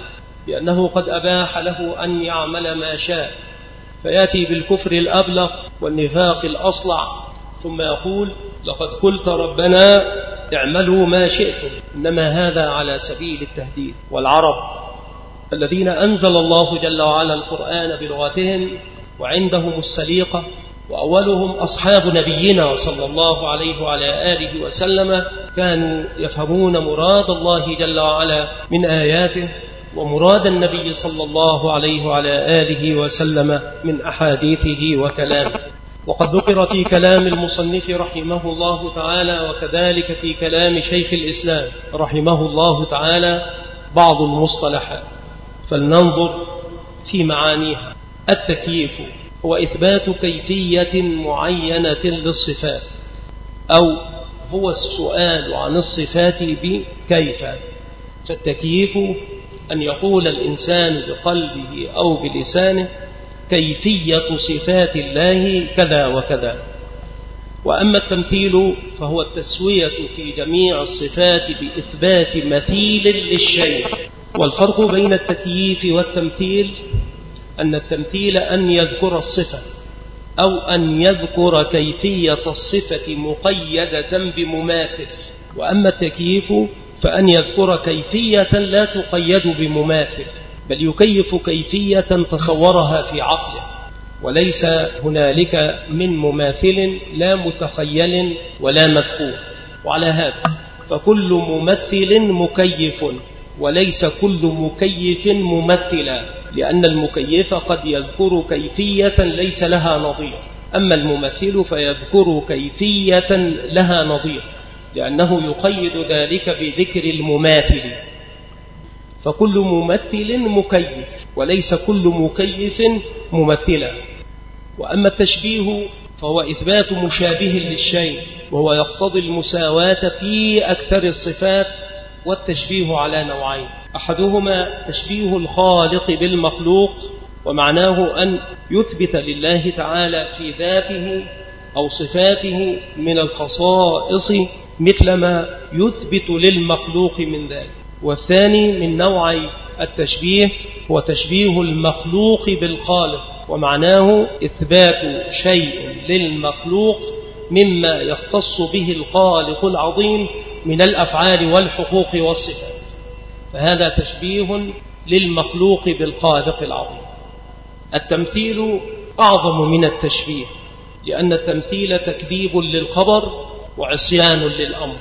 بأنه قد أباح له أن يعمل ما شاء، فيأتي بالكفر الأبلغ والنفاق الأصلع ثم يقول لقد قلت ربنا اعملوا ما شئتم، إنما هذا على سبيل التهديد. والعرب الذين أنزل الله جل وعلا القرآن بلغتهم وعندهم السليقة، وأولهم أصحاب نبينا صلى الله عليه وعلى آله وسلم، كانوا يفهمون مراد الله جل وعلا من آياته ومراد النبي صلى الله عليه وعلى آله وسلم من أحاديثه وكلامه. وقد ذكر في كلام المصنف رحمه الله تعالى وكذلك في كلام شيخ الإسلام رحمه الله تعالى بعض المصطلحات، فلننظر في معانيها. التكييف هو إثبات كيفية معينة للصفات، أو هو السؤال عن الصفات بكيف. فالتكييف أن يقول الإنسان بقلبه أو بلسانه كيفية صفات الله كذا وكذا. وأما التمثيل فهو التسوية في جميع الصفات بإثبات مثيل للشيء. والفرق بين التكييف والتمثيل أن التمثيل أن يذكر الصفة أو أن يذكر كيفية الصفة مقيدة بمماثل، وأما التكييف فأن يذكر كيفية لا تقيد بمماثل، بل يكيف كيفية تصورها في عقله، وليس هنالك من مماثل لا متخيل ولا مذكور. وعلى هذا فكل ممثل مكيف، وليس كل مكيف ممثلا، لأن المكيف قد يذكر كيفية ليس لها نظير، أما الممثل فيذكر كيفية لها نظير، لأنه يقيد ذلك بذكر المماثل. فكل ممثل مكيف، وليس كل مكيف ممثلا. وأما التشبيه فهو إثبات مشابه للشيء، وهو يقتضي المساواة في أكثر الصفات. والتشبيه على نوعين: أحدهما تشبيه الخالق بالمخلوق، ومعناه أن يثبت لله تعالى في ذاته أو صفاته من الخصائص مثل ما يثبت للمخلوق من ذلك. والثاني من نوعي التشبيه هو تشبيه المخلوق بالخالق، ومعناه إثبات شيء للمخلوق مما يختص به الخالق العظيم من الأفعال والحقوق والصفات، فهذا تشبيه للمخلوق بالخالق العظيم. التمثيل أعظم من التشبيه، لأن التمثيل تكذيب للخبر وعصيان للأمر.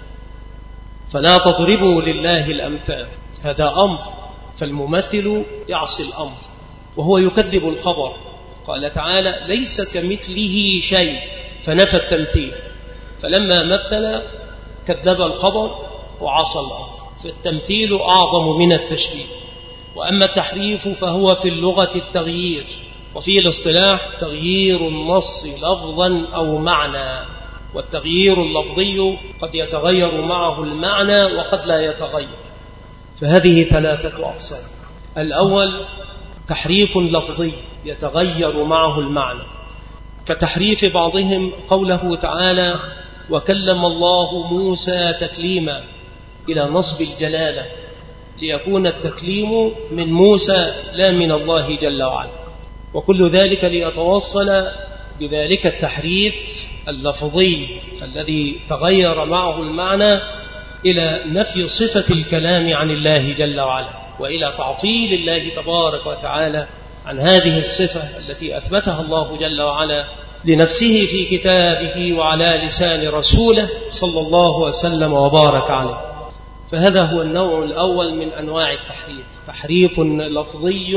فلا تضربوا لله الأمثال، هذا أمر، فالممثل يعصي الأمر وهو يكذب الخبر. قال تعالى ليس كمثله شيء فنفى التمثيل، فلما مثل كذب الخبر وعصى الأمر، فالتمثيل أعظم من التشبيه. وأما التحريف فهو في اللغة التغيير، وفي الاصطلاح تغيير النص لفظا أو معنى. والتغيير اللفظي قد يتغير معه المعنى وقد لا يتغير، فهذه ثلاثة أقسام. الأول تحريف لفظي يتغير معه المعنى، كتحريف بعضهم قوله تعالى وكلم الله موسى تكليما إلى نصب الجلالة، ليكون التكليم من موسى لا من الله جل وعلا، وكل ذلك ليتوصل بذلك التحريف اللفظي الذي تغير معه المعنى إلى نفي صفة الكلام عن الله جل وعلا، وإلى تعطيل الله تبارك وتعالى عن هذه الصفة التي أثبتها الله جل وعلا لنفسه في كتابه وعلى لسان رسوله صلى الله وسلم وبارك عليه. فهذا هو النوع الأول من أنواع التحريف، تحريف لفظي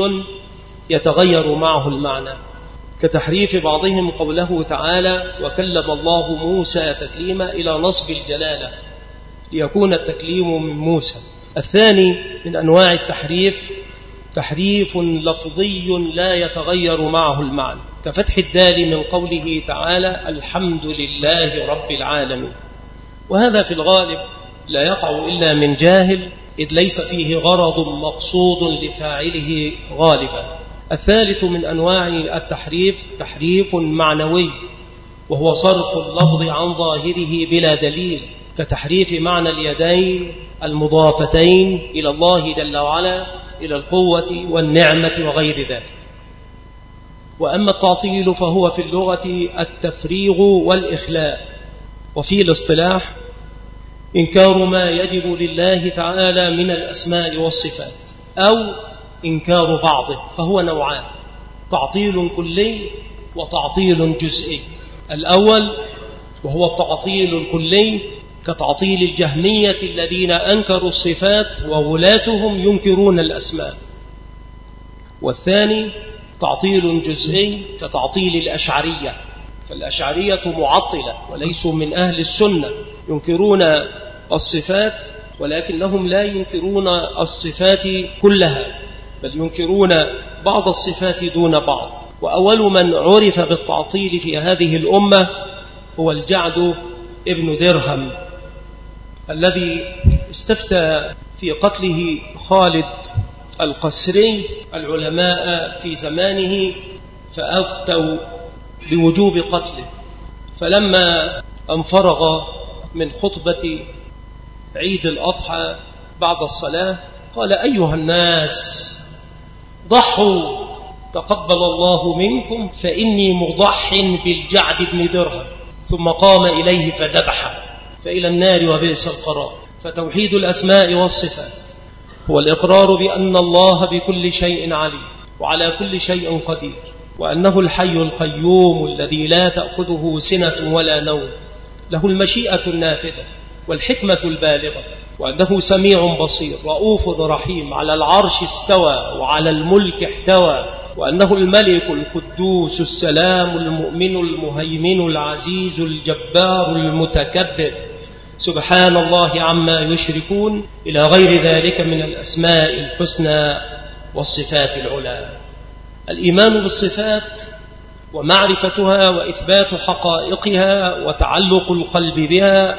يتغير معه المعنى، كتحريف بعضهم قوله تعالى وكلم الله موسى تكليما إلى نصب الجلالة ليكون التكليم من موسى. الثاني من أنواع التحريف تحريف لفظي لا يتغير معه المعنى، كفتح الدال من قوله تعالى الحمد لله رب العالمين، وهذا في الغالب لا يقع إلا من جاهل، إذ ليس فيه غرض مقصود لفاعله غالبا. الثالث من أنواع التحريف تحريف معنوي، وهو صرف اللفظ عن ظاهره بلا دليل، كتحريف معنى اليدين المضافتين إلى الله جل وعلا إلى القوة والنعمة وغير ذلك. وأما التعطيل فهو في اللغة التفريغ والإخلاء، وفي الاصطلاح إنكار ما يجب لله تعالى من الأسماء والصفات أو إنكار بعضه، فهو نوعان: تعطيل كلي وتعطيل جزئي. الأول وهو التعطيل الكلي كتعطيل الجهمية الذين أنكروا الصفات وولاتهم ينكرون الأسماء. والثاني تعطيل جزئي كتعطيل الأشعرية، فالأشعرية معطلة وليسوا من أهل السنة، ينكرون الصفات ولكنهم لا ينكرون الصفات كلها، بل ينكرون بعض الصفات دون بعض. وأول من عرف بالتعطيل في هذه الأمة هو الجعد ابن درهم الذي استفتى في قتله خالد القسري العلماء في زمانه فأفتوا بوجوب قتله. فلما انفرغ من خطبة عيد الأضحى بعد الصلاة قال: أيها الناس ضحوا تقبل الله منكم فإني مضح بالجعد بن درهم. ثم قام إليه فذبح، فإلى النار وبئس القرار. فتوحيد الأسماء والصفات هو الإقرار بأن الله بكل شيء عليم وعلى كل شيء قدير، وأنه الحي القيوم الذي لا تأخذه سنة ولا نوم، له المشيئة النافذة والحكمة البالغة، وأنه سميع بصير رؤوف رحيم، على العرش استوى وعلى الملك احتوى، وأنه الملك القدوس السلام المؤمن المهيمن العزيز الجبار المتكبر، سبحان الله عما يشركون، إلى غير ذلك من الأسماء الحسنى والصفات العلى. الإيمان بالصفات ومعرفتها وإثبات حقائقها وتعلق القلب بها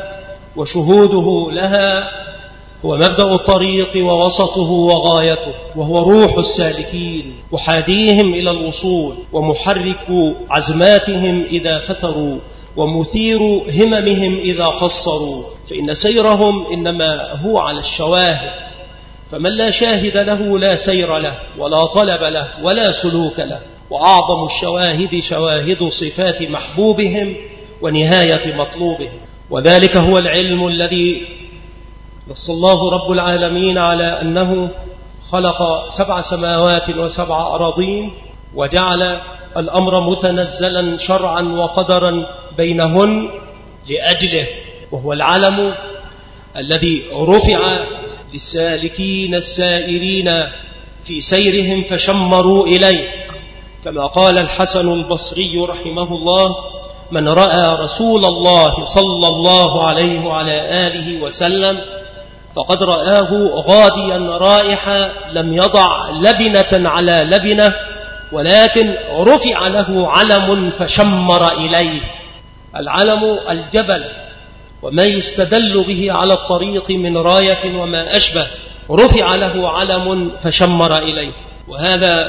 وشهوده لها هو مبدأ الطريق ووسطه وغايته، وهو روح السالكين وحاديهم إلى الوصول ومحرك عزماتهم إذا فتروا ومثير هممهم إذا قصروا، فإن سيرهم إنما هو على الشواهد، فمن لا شاهد له لا سير له ولا طلب له ولا سلوك له. وأعظم الشواهد شواهد صفات محبوبهم ونهاية مطلوبهم، وذلك هو العلم الذي نص الله رب العالمين على أنه خلق 7 سماوات و7 أراضين وجعل الأمر متنزلا شرعا وقدرا بينهن لأجله، وهو العلم الذي رفع للسالكين السائرين في سيرهم فشمروا إليه، كما قال الحسن البصري رحمه الله: من رأى رسول الله صلى الله عليه وعلى آله وسلم فقد رآه غاديا رائحا لم يضع لبنة على لبنة، ولكن رفع له علم فشمر إليه. العلم الجبل وما يستدل به على الطريق من راية وما أشبه، رفع له علم فشمر إليه. وهذا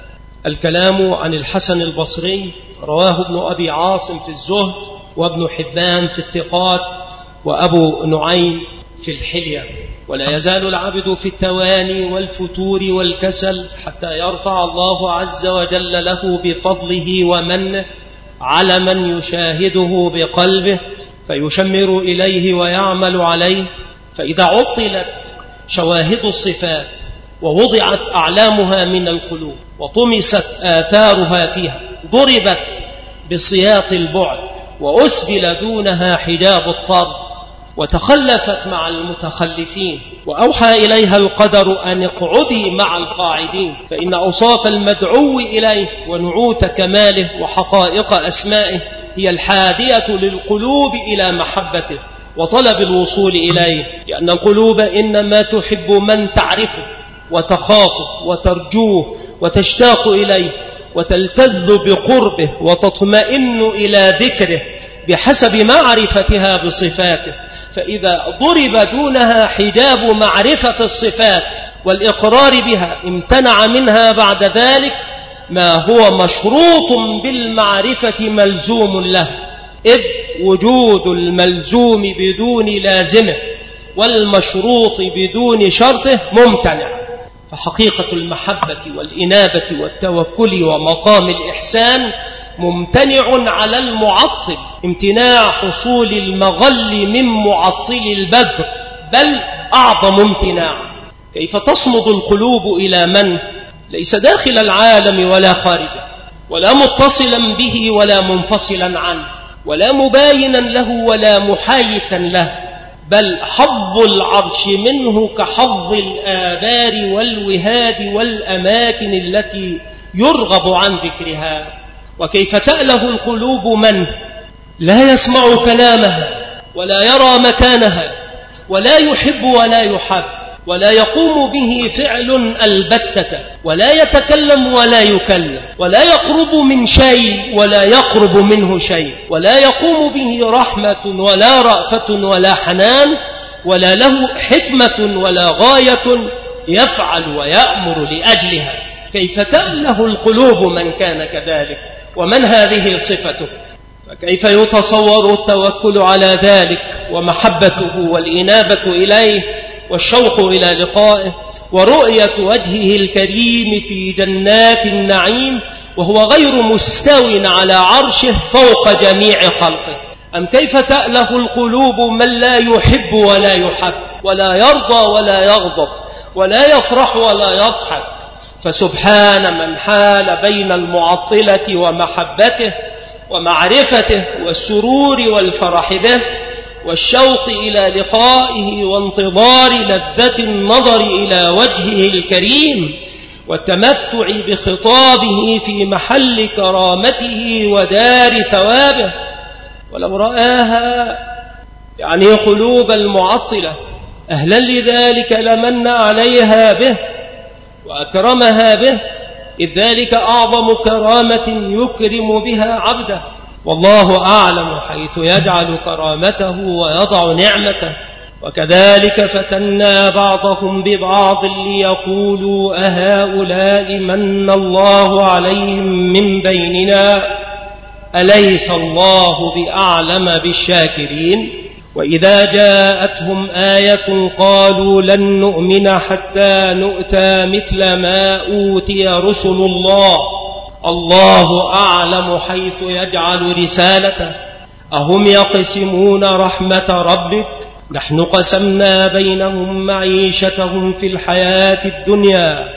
الكلام عن الحسن البصري رواه ابن أبي عاصم في الزهد، وابن حبان في الثقات، وأبو نعيم في الحلية. ولا يزال العبد في التواني والفتور والكسل حتى يرفع الله عز وجل له بفضله ومنه علما يشاهده بقلبه فيشمر إليه ويعمل عليه. فإذا عطلت شواهد الصفات ووضعت أعلامها من القلوب وطمست آثارها فيها، ضربت بسياط البعد وأسبل دونها حجاب الطرد وتخلفت مع المتخلفين، وأوحى إليها القدر أن اقعدي مع القاعدين، فإن أوصاف المدعو إليه ونعوت كماله وحقائق أسمائه هي الحادية للقلوب إلى محبته وطلب الوصول إليه، لأن القلوب إنما تحب من تعرفه وتخافه وترجوه وتشتاق إليه وتلتذ بقربه وتطمئن إلى ذكره بحسب معرفتها بصفاته. فإذا ضرب دونها حجاب معرفة الصفات والإقرار بها امتنع منها بعد ذلك ما هو مشروط بالمعرفة ملزوم له، إذ وجود الملزوم بدون لازمه والمشروط بدون شرطه ممتنع. فحقيقة المحبة والإنابة والتوكل ومقام الإحسان ممتنع على المعطل امتناع حصول المغل من معطل البذر، بل أعظم امتناع. كيف تصمد القلوب إلى من ليس داخل العالم ولا خارجه، ولا متصلا به ولا منفصلا عنه، ولا مباينا له ولا محايثا له، بل حظ العرش منه كحظ الآبار والوهاد والأماكن التي يرغب عن ذكرها. وكيف تأله القلوب من لا يسمع كلامها ولا يرى مكانها ولا يحب ولا يحب ولا يقوم به فعل البتة، ولا يتكلم ولا يكلم، ولا يقرب من شيء ولا يقرب منه شيء، ولا يقوم به رحمة ولا رأفة ولا حنان، ولا له حكمة ولا غاية يفعل ويأمر لأجلها. كيف تأله القلوب من كان كذلك ومن هذه صفته؟ فكيف يتصور التوكل على ذلك ومحبته والإنابة إليه والشوق إلى لقائه ورؤية وجهه الكريم في جنات النعيم وهو غير مستو على عرشه فوق جميع خلقه؟ أم كيف تأله القلوب من لا يحب ولا يحب ولا يرضى ولا يغضب ولا يفرح ولا يضحك؟ فسبحان من حال بين المعطلة ومحبته ومعرفته والسرور والفرح به والشوق إلى لقائه وانتظار لذة النظر إلى وجهه الكريم والتمتع بخطابه في محل كرامته ودار ثوابه. ولو رآها يعني قلوب المعطلة أهلا لذلك لمن عليها به وأكرمها به، إذ ذلك أعظم كرامة يكرم بها عبده، والله أعلم حيث يجعل كرامته ويضع نعمته. وكذلك فتنا بعضهم ببعض ليقولوا أهؤلاء من الله عليهم من بيننا أليس الله بأعلم بالشاكرين؟ وإذا جاءتهم آية قالوا لن نؤمن حتى نؤتى مثل ما أوتي رسل الله الله أعلم حيث يجعل رسالته أهم يقسمون رحمة ربك نحن قسمنا بينهم معيشتهم في الحياة الدنيا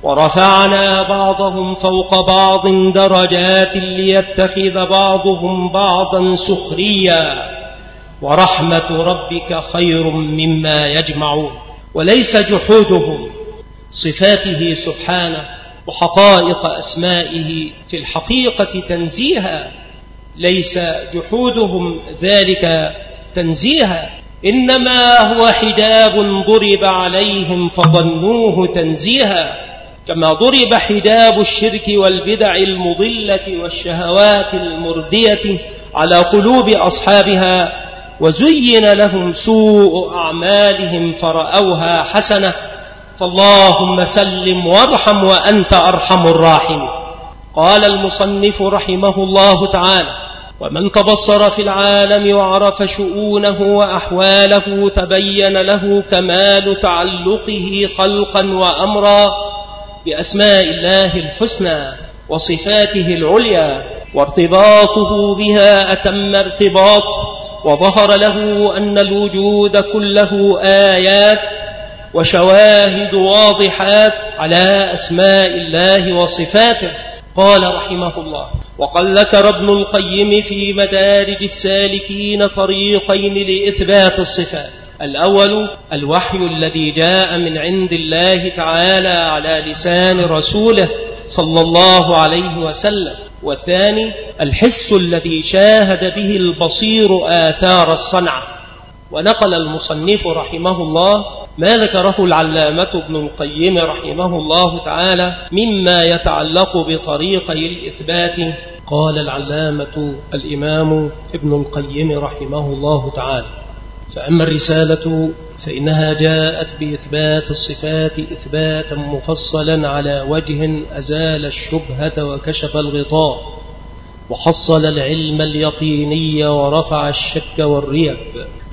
ورفعنا بعضهم فوق بعض درجات ليتخذ بعضهم بعضا سخريا ورحمة ربك خير مما يجمعون. وليس جحودهم صفاته سبحانه وحقائق أسمائه في الحقيقة تنزيها، ليس جحودهم ذلك تنزيها، إنما هو حجاب ضرب عليهم فظنوه تنزيها، كما ضرب حجاب الشرك والبدع المضلة والشهوات المردية على قلوب أصحابها وزين لهم سوء أعمالهم فرأوها حسنة. فاللهم سلم وارحم وأنت أرحم الراحمين. قال المصنف رحمه الله تعالى: ومن تبصر في العالم وعرف شؤونه وأحواله تبين له كمال تعلقه خلقا وأمرا بأسماء الله الحسنى وصفاته العليا وارتباطه بها أتم ارتباط، وظهر له أن الوجود كله آيات وشواهد واضحات على أسماء الله وصفاته. قال رحمه الله: وقد ذكر ابن القيم في مدارج السالكين طريقين لإثبات الصفات: الأول الوحي الذي جاء من عند الله تعالى على لسان رسوله صلى الله عليه وسلم، والثاني الحس الذي شاهد به البصير آثار الصنعة. ونقل المصنف رحمه الله ما ذكره العلامة ابن القيم رحمه الله تعالى مما يتعلق بطريقي الإثبات. قال العلامة الإمام ابن القيم رحمه الله تعالى: فأما الرسالة فإنها جاءت بإثبات الصفات إثباتا مفصلا على وجه أزال الشبهة وكشف الغطاء وحصل العلم اليقيني ورفع الشك والريب،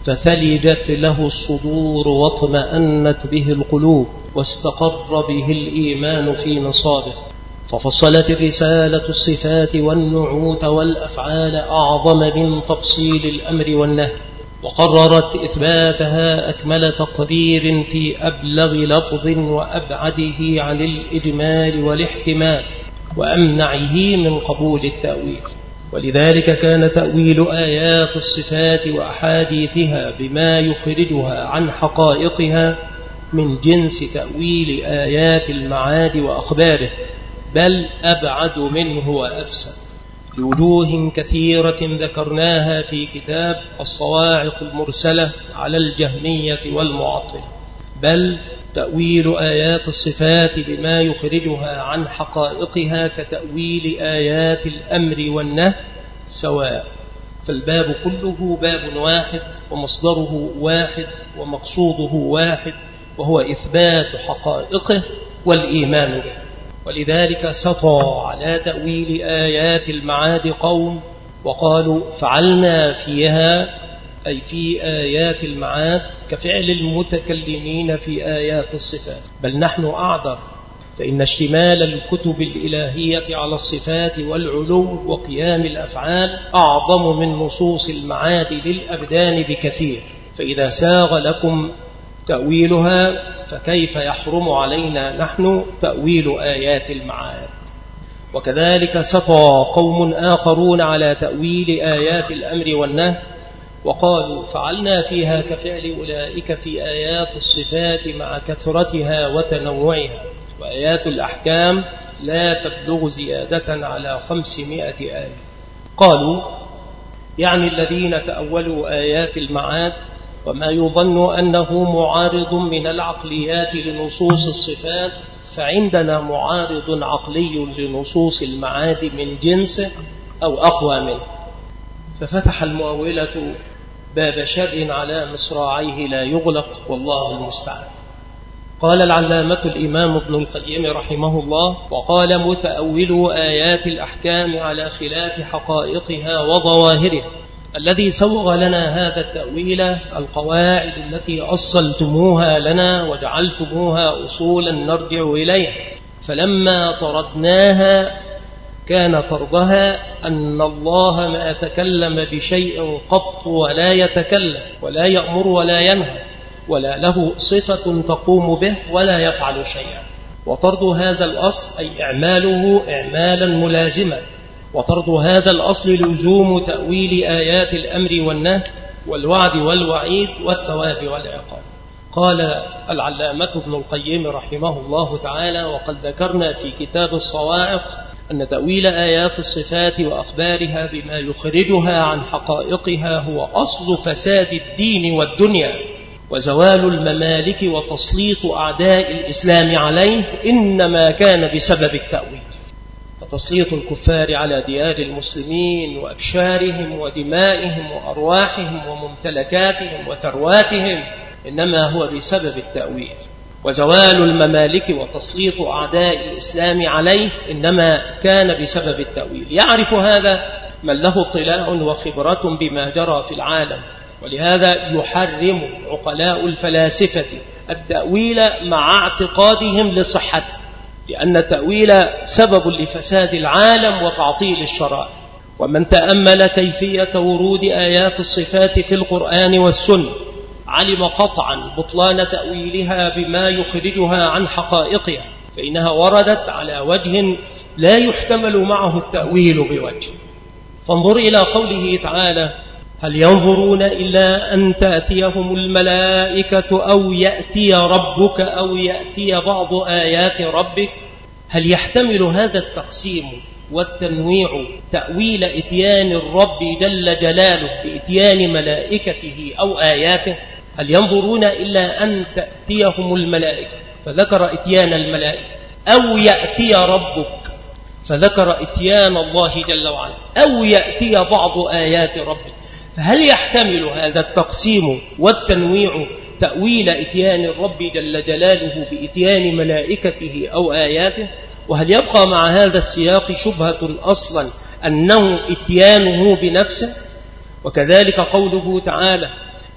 فثلجت له الصدور واطمأنت به القلوب واستقر به الإيمان في نصابه. ففصلت الرسالة الصفات والنعوت والأفعال أعظم من تفصيل الأمر والنهي، وقررت إثباتها أكمل تقرير في أبلغ لفظ وأبعده عن الإجمال والاحتمال وأمنعه من قبول التأويل. ولذلك كان تأويل آيات الصفات وأحاديثها بما يخرجها عن حقائقها من جنس تأويل آيات المعاد وأخباره، بل أبعد منه وأفسد، لوجوه كثيرة ذكرناها في كتاب الصواعق المرسلة على الجهمية والمعطلة. بل تأويل آيات الصفات بما يخرجها عن حقائقها كتأويل آيات الأمر والنهي سواء، فالباب كله باب واحد ومصدره واحد ومقصوده واحد، وهو إثبات حقائقه والإيمان به. ولذلك سطى على تأويل آيات المعاد قوم وقالوا فعلنا فيها، أي في آيات المعاد، كفعل المتكلمين في آيات الصفات. بل نحن أعذر، فإن اشتمال الكتب الإلهية على الصفات والعلو وقيام الأفعال أعظم من نصوص المعاد للأبدان بكثير، فإذا ساغ لكم تأويلها فكيف يحرم علينا نحن تأويل آيات المعاد؟ وكذلك سطى قوم آخرون على تأويل آيات الأمر والنهي وقالوا فعلنا فيها كفعل أولئك في آيات الصفات مع كثرتها وتنوعها، وآيات الأحكام لا تبلغ زيادة على 500 آية. قالوا يعني الذين تأولوا آيات المعاد وما يظن أنه معارض من العقليات لنصوص الصفات، فعندنا معارض عقلي لنصوص المعاد من جنسه أو أقوى منه. ففتح المؤولة باب شر على مصراعيه لا يغلق، والله المستعان. قال العلامة الإمام ابن القيم رحمه الله: وقال متأولو آيات الأحكام على خلاف حقائقها وظواهرها. الذي سوغ لنا هذا التأويل القواعد التي أصلتموها لنا وجعلتموها أصولا نرجع إليها، فلما طردناها كان طردها أن الله ما تكلم بشيء قط ولا يتكلم ولا يأمر ولا ينهى ولا له صفة تقوم به ولا يفعل شيئا. وطرد هذا الأصل أي إعماله إعمالا ملازما، وطرد هذا الأصل لزوم تأويل آيات الأمر والنهي والوعد والوعيد والثواب والعقاب. قال العلامة ابن القيم رحمه الله تعالى: وقد ذكرنا في كتاب الصواعق أن تأويل آيات الصفات وأخبارها بما يخرجها عن حقائقها هو أصل فساد الدين والدنيا وزوال الممالك وتسليط أعداء الإسلام عليه، إنما كان بسبب التأويل. وتسليط الكفار على ديار المسلمين وأبشارهم ودمائهم وأرواحهم وممتلكاتهم وثرواتهم إنما هو بسبب التأويل. وزوال الممالك وتسليط أعداء الإسلام عليه إنما كان بسبب التأويل. يعرف هذا من له اطلاع وخبرة بما جرى في العالم، ولهذا يحرم عقلاء الفلاسفة التأويل مع اعتقادهم لصحته، لأن التأويل سبب لفساد العالم وتعطيل الشرائع. ومن تأمل كيفية ورود آيات الصفات في القرآن والسنة علم قطعا بطلان تأويلها بما يخرجها عن حقائقها، فإنها وردت على وجه لا يحتمل معه التأويل بوجه. فانظر إلى قوله تعالى: هل ينظرون إلا أن تأتيهم الملائكة أو يأتي ربك أو يأتي بعض آيات ربك. هل يحتمل هذا التقسيم والتنويع تأويل إتيان الرب جل جلاله بإتيان ملائكته أو آياته؟ هل ينظرون إلا أن تأتيهم الملائكة فذكر إتيان الملائكة، أو يأتي ربك فذكر إتيان الله جل وعلا، أو يأتي بعض آيات ربك. فهل يحتمل هذا التقسيم والتنويع تأويل إتيان الرب جل جلاله بإتيان ملائكته أو آياته؟ وهل يبقى مع هذا السياق شبهة أصلا أنه إتيانه بنفسه؟ وكذلك قوله تعالى: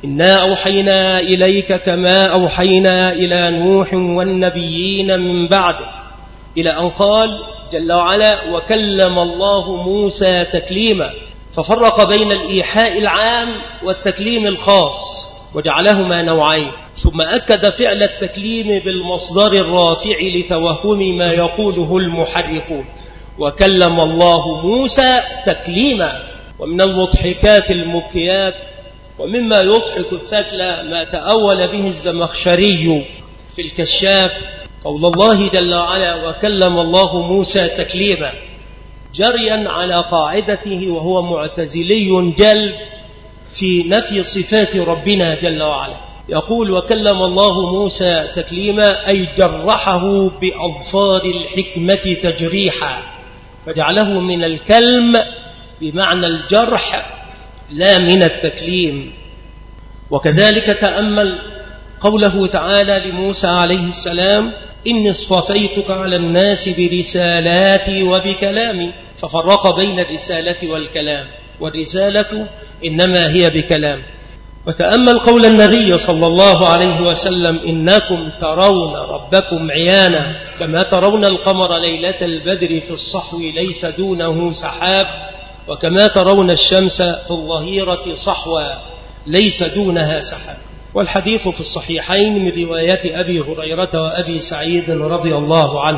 إنا أوحينا إليك كما أوحينا إلى نوح والنبيين من بعده، إلى أن قال جل وعلا وكلم الله موسى تكليما، ففرق بين الإيحاء العام والتكليم الخاص وجعلهما نوعين، ثم أكد فعل التكليم بالمصدر الرافع لتوهم ما يقوله المحرفون، وكلم الله موسى تكليما. ومن المضحكات المبكيات ومما يضحك الثكل ما تأول به الزمخشري في الكشاف قول الله جل وعلا وكلم الله موسى تكليما، جريا على قاعدته وهو معتزلي جل في نفي صفات ربنا جل وعلا، يقول وكلم الله موسى تكليما أي جرحه بأظفار الحكمة تجريحا، فجعله من الكلم بمعنى الجرح لا من التكليم. وكذلك تأمل قوله تعالى لموسى عليه السلام إني اصطفيتك على الناس برسالاتي وبكلامي، ففرق بين الرسالة والكلام، والرسالة إنما هي بكلام. وتأمل قول النبي صلى الله عليه وسلم إنكم ترون ربكم عيانا كما ترون القمر ليلة البدر في الصحو ليس دونه سحاب، وكما ترون الشمس في الظهيرة صحوا ليس دونها سحاب. والحديث في الصحيحين من رواية أبي هريرة وأبي سعيد رضي الله عنه.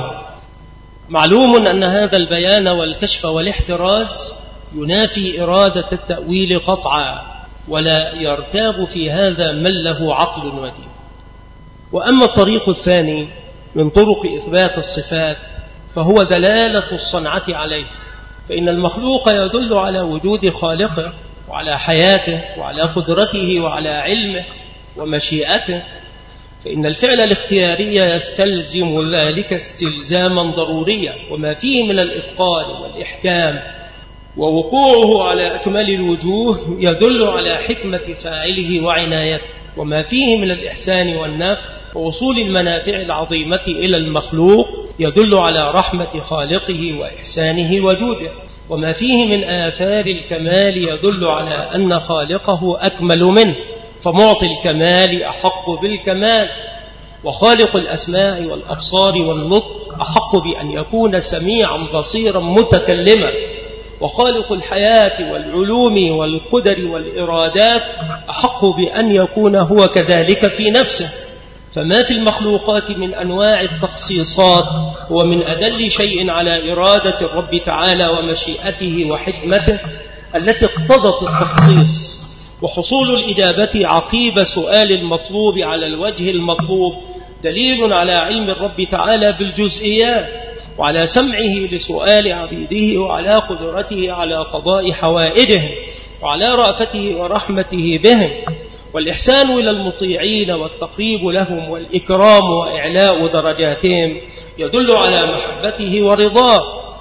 معلوم أن هذا البيان والكشف والاحتراز ينافي إرادة التأويل قطعا، ولا يرتاب في هذا من له عقل ودين. وأما الطريق الثاني من طرق إثبات الصفات فهو دلالة الصنعة عليه، فإن المخلوق يدل على وجود خالقه وعلى حياته وعلى قدرته وعلى علمه ومشيئته، فإن الفعل الاختياري يستلزم ذلك استلزاما ضروريا، وما فيه من الإتقان والإحكام ووقوعه على أكمل الوجوه يدل على حكمة فاعله وعنايته، وما فيه من الإحسان والنفع ووصول المنافع العظيمة إلى المخلوق يدل على رحمة خالقه وإحسانه وجوده، وما فيه من آثار الكمال يدل على أن خالقه أكمل منه، فمعطي الكمال أحق بالكمال، وخالق الأسماع والأبصار والنطق أحق بأن يكون سميعا بصيرا متكلما، وخالق الحياة والعلوم والقدر والإرادات أحق بأن يكون هو كذلك في نفسه. فما في المخلوقات من أنواع التخصيصات هو من أدل شيء على إرادة الرب تعالى ومشيئته وحكمته التي اقتضت التخصيص، وحصول الإجابة عقيب سؤال المطلوب على الوجه المطلوب دليل على علم الرب تعالى بالجزئيات، وعلى سمعه لسؤال عبيده، وعلى قدرته على قضاء حوائجهم، وعلى رأفته ورحمته بهم، والإحسان إلى المطيعين والتقريب لهم والإكرام وإعلاء درجاتهم يدل على محبته ورضاه،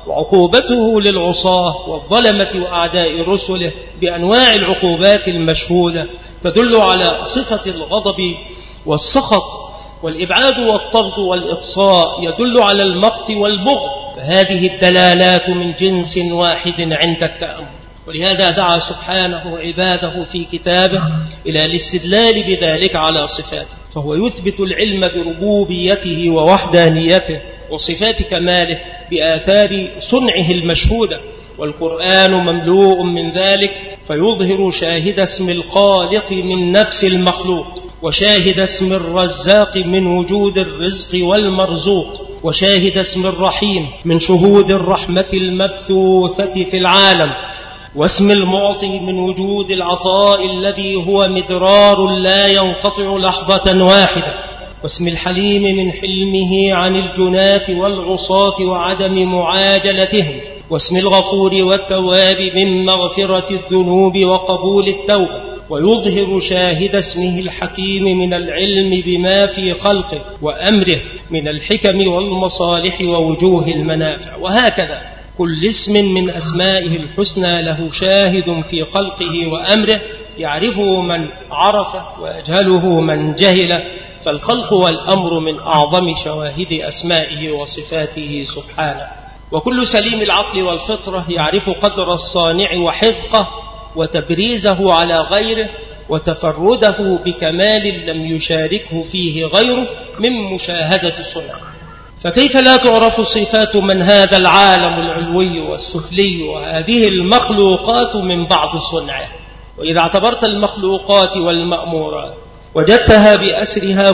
وعقوبته للعصاة والظلمة وأعداء رسله بأنواع العقوبات المشهودة تدل على صفة الغضب والسخط، والإبعاد والطرد والإقصاء يدل على المقت والبغض، فهذه الدلالات من جنس واحد عند التأمل. ولهذا دعا سبحانه عباده في كتابه إلى الاستدلال بذلك على صفاته، فهو يثبت العلم بربوبيته ووحدانيته وصفات كماله بآثار صنعه المشهودة، والقرآن مملوء من ذلك، فيظهر شاهد اسم الخالق من نفس المخلوق، وشاهد اسم الرزاق من وجود الرزق والمرزوق، وشاهد اسم الرحيم من شهود الرحمة المبثوثة في العالم، واسم المعطي من وجود العطاء الذي هو مدرار لا ينقطع لحظة واحدة، واسم الحليم من حلمه عن الجناة والعصاة وعدم معاجلتهم، واسم الغفور والتواب من مغفرة الذنوب وقبول التوبة، ويظهر شاهد اسمه الحكيم من العلم بما في خلقه وأمره من الحكم والمصالح ووجوه المنافع. وهكذا كل اسم من أسمائه الحسنى له شاهد في خلقه وأمره يعرفه من عرفه ويجهله من جهله، فالخلق والأمر من أعظم شواهد أسمائه وصفاته سبحانه. وكل سليم العقل والفطرة يعرف قدر الصانع وحذقه وتبريزه على غيره وتفرده بكمال لم يشاركه فيه غيره من مشاهدة الصنع. فكيف لا تعرف صفات من هذا العالم العلوي والسفلي وهذه المخلوقات من بعض صنعه؟ وإذا اعتبرت المخلوقات والمأمورات وجدتها بأسرها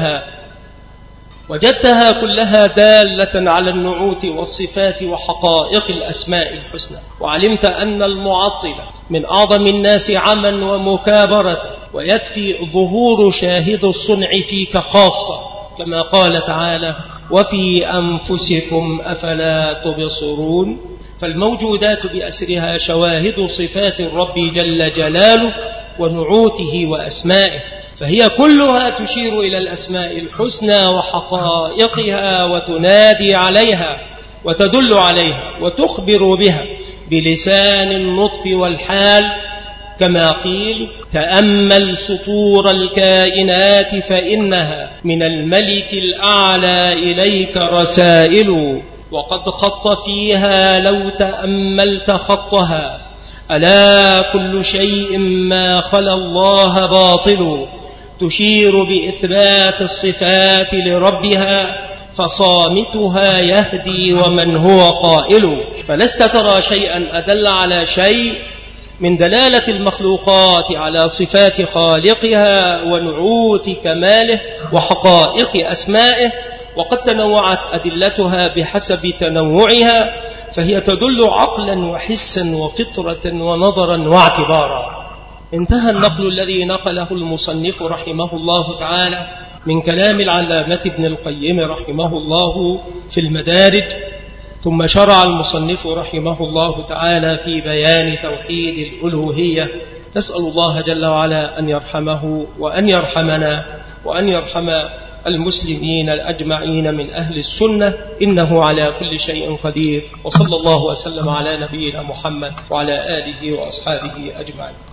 كلها دالة على النعوت والصفات وحقائق الأسماء الحسنى، وعلمت أن المعطل من أعظم الناس عما ومكابرة، ويكفي ظهور شاهد الصنع فيك خاصة، كما قال تعالى: وفي أنفسكم أفلا تبصرون. فالموجودات بأسرها شواهد صفات الرب جل جلاله ونعوته وأسمائه، فهي كلها تشير إلى الأسماء الحسنى وحقائقها وتنادي عليها وتدل عليها وتخبر بها بلسان النطق والحال، كما قيل: تأمل سطور الكائنات فإنها من الملك الأعلى إليك رسائل، وقد خط فيها لو تأملت خطها، ألا كل شيء ما خلا الله باطل، تشير بإثبات الصفات لربها، فصامتها يهدي ومن هو قائل. فلست ترى شيئا أدل على شيء من دلالة المخلوقات على صفات خالقها ونعوت كماله وحقائق أسمائه، وقد تنوعت أدلتها بحسب تنوعها، فهي تدل عقلا وحسا وفطرة ونظرا واعتبارا. انتهى النقل الذي نقله المصنف رحمه الله تعالى من كلام العلامة ابن القيم رحمه الله في المدارج، ثم شرع المصنف رحمه الله تعالى في بيان توحيد الألوهية. نسأل الله جل وعلا أن يرحمه وأن يرحمنا وأن يرحم المسلمين الأجمعين من أهل السنة، إنه على كل شيء قدير. وصلى الله وسلم على نبينا محمد وعلى آله وأصحابه أجمعين.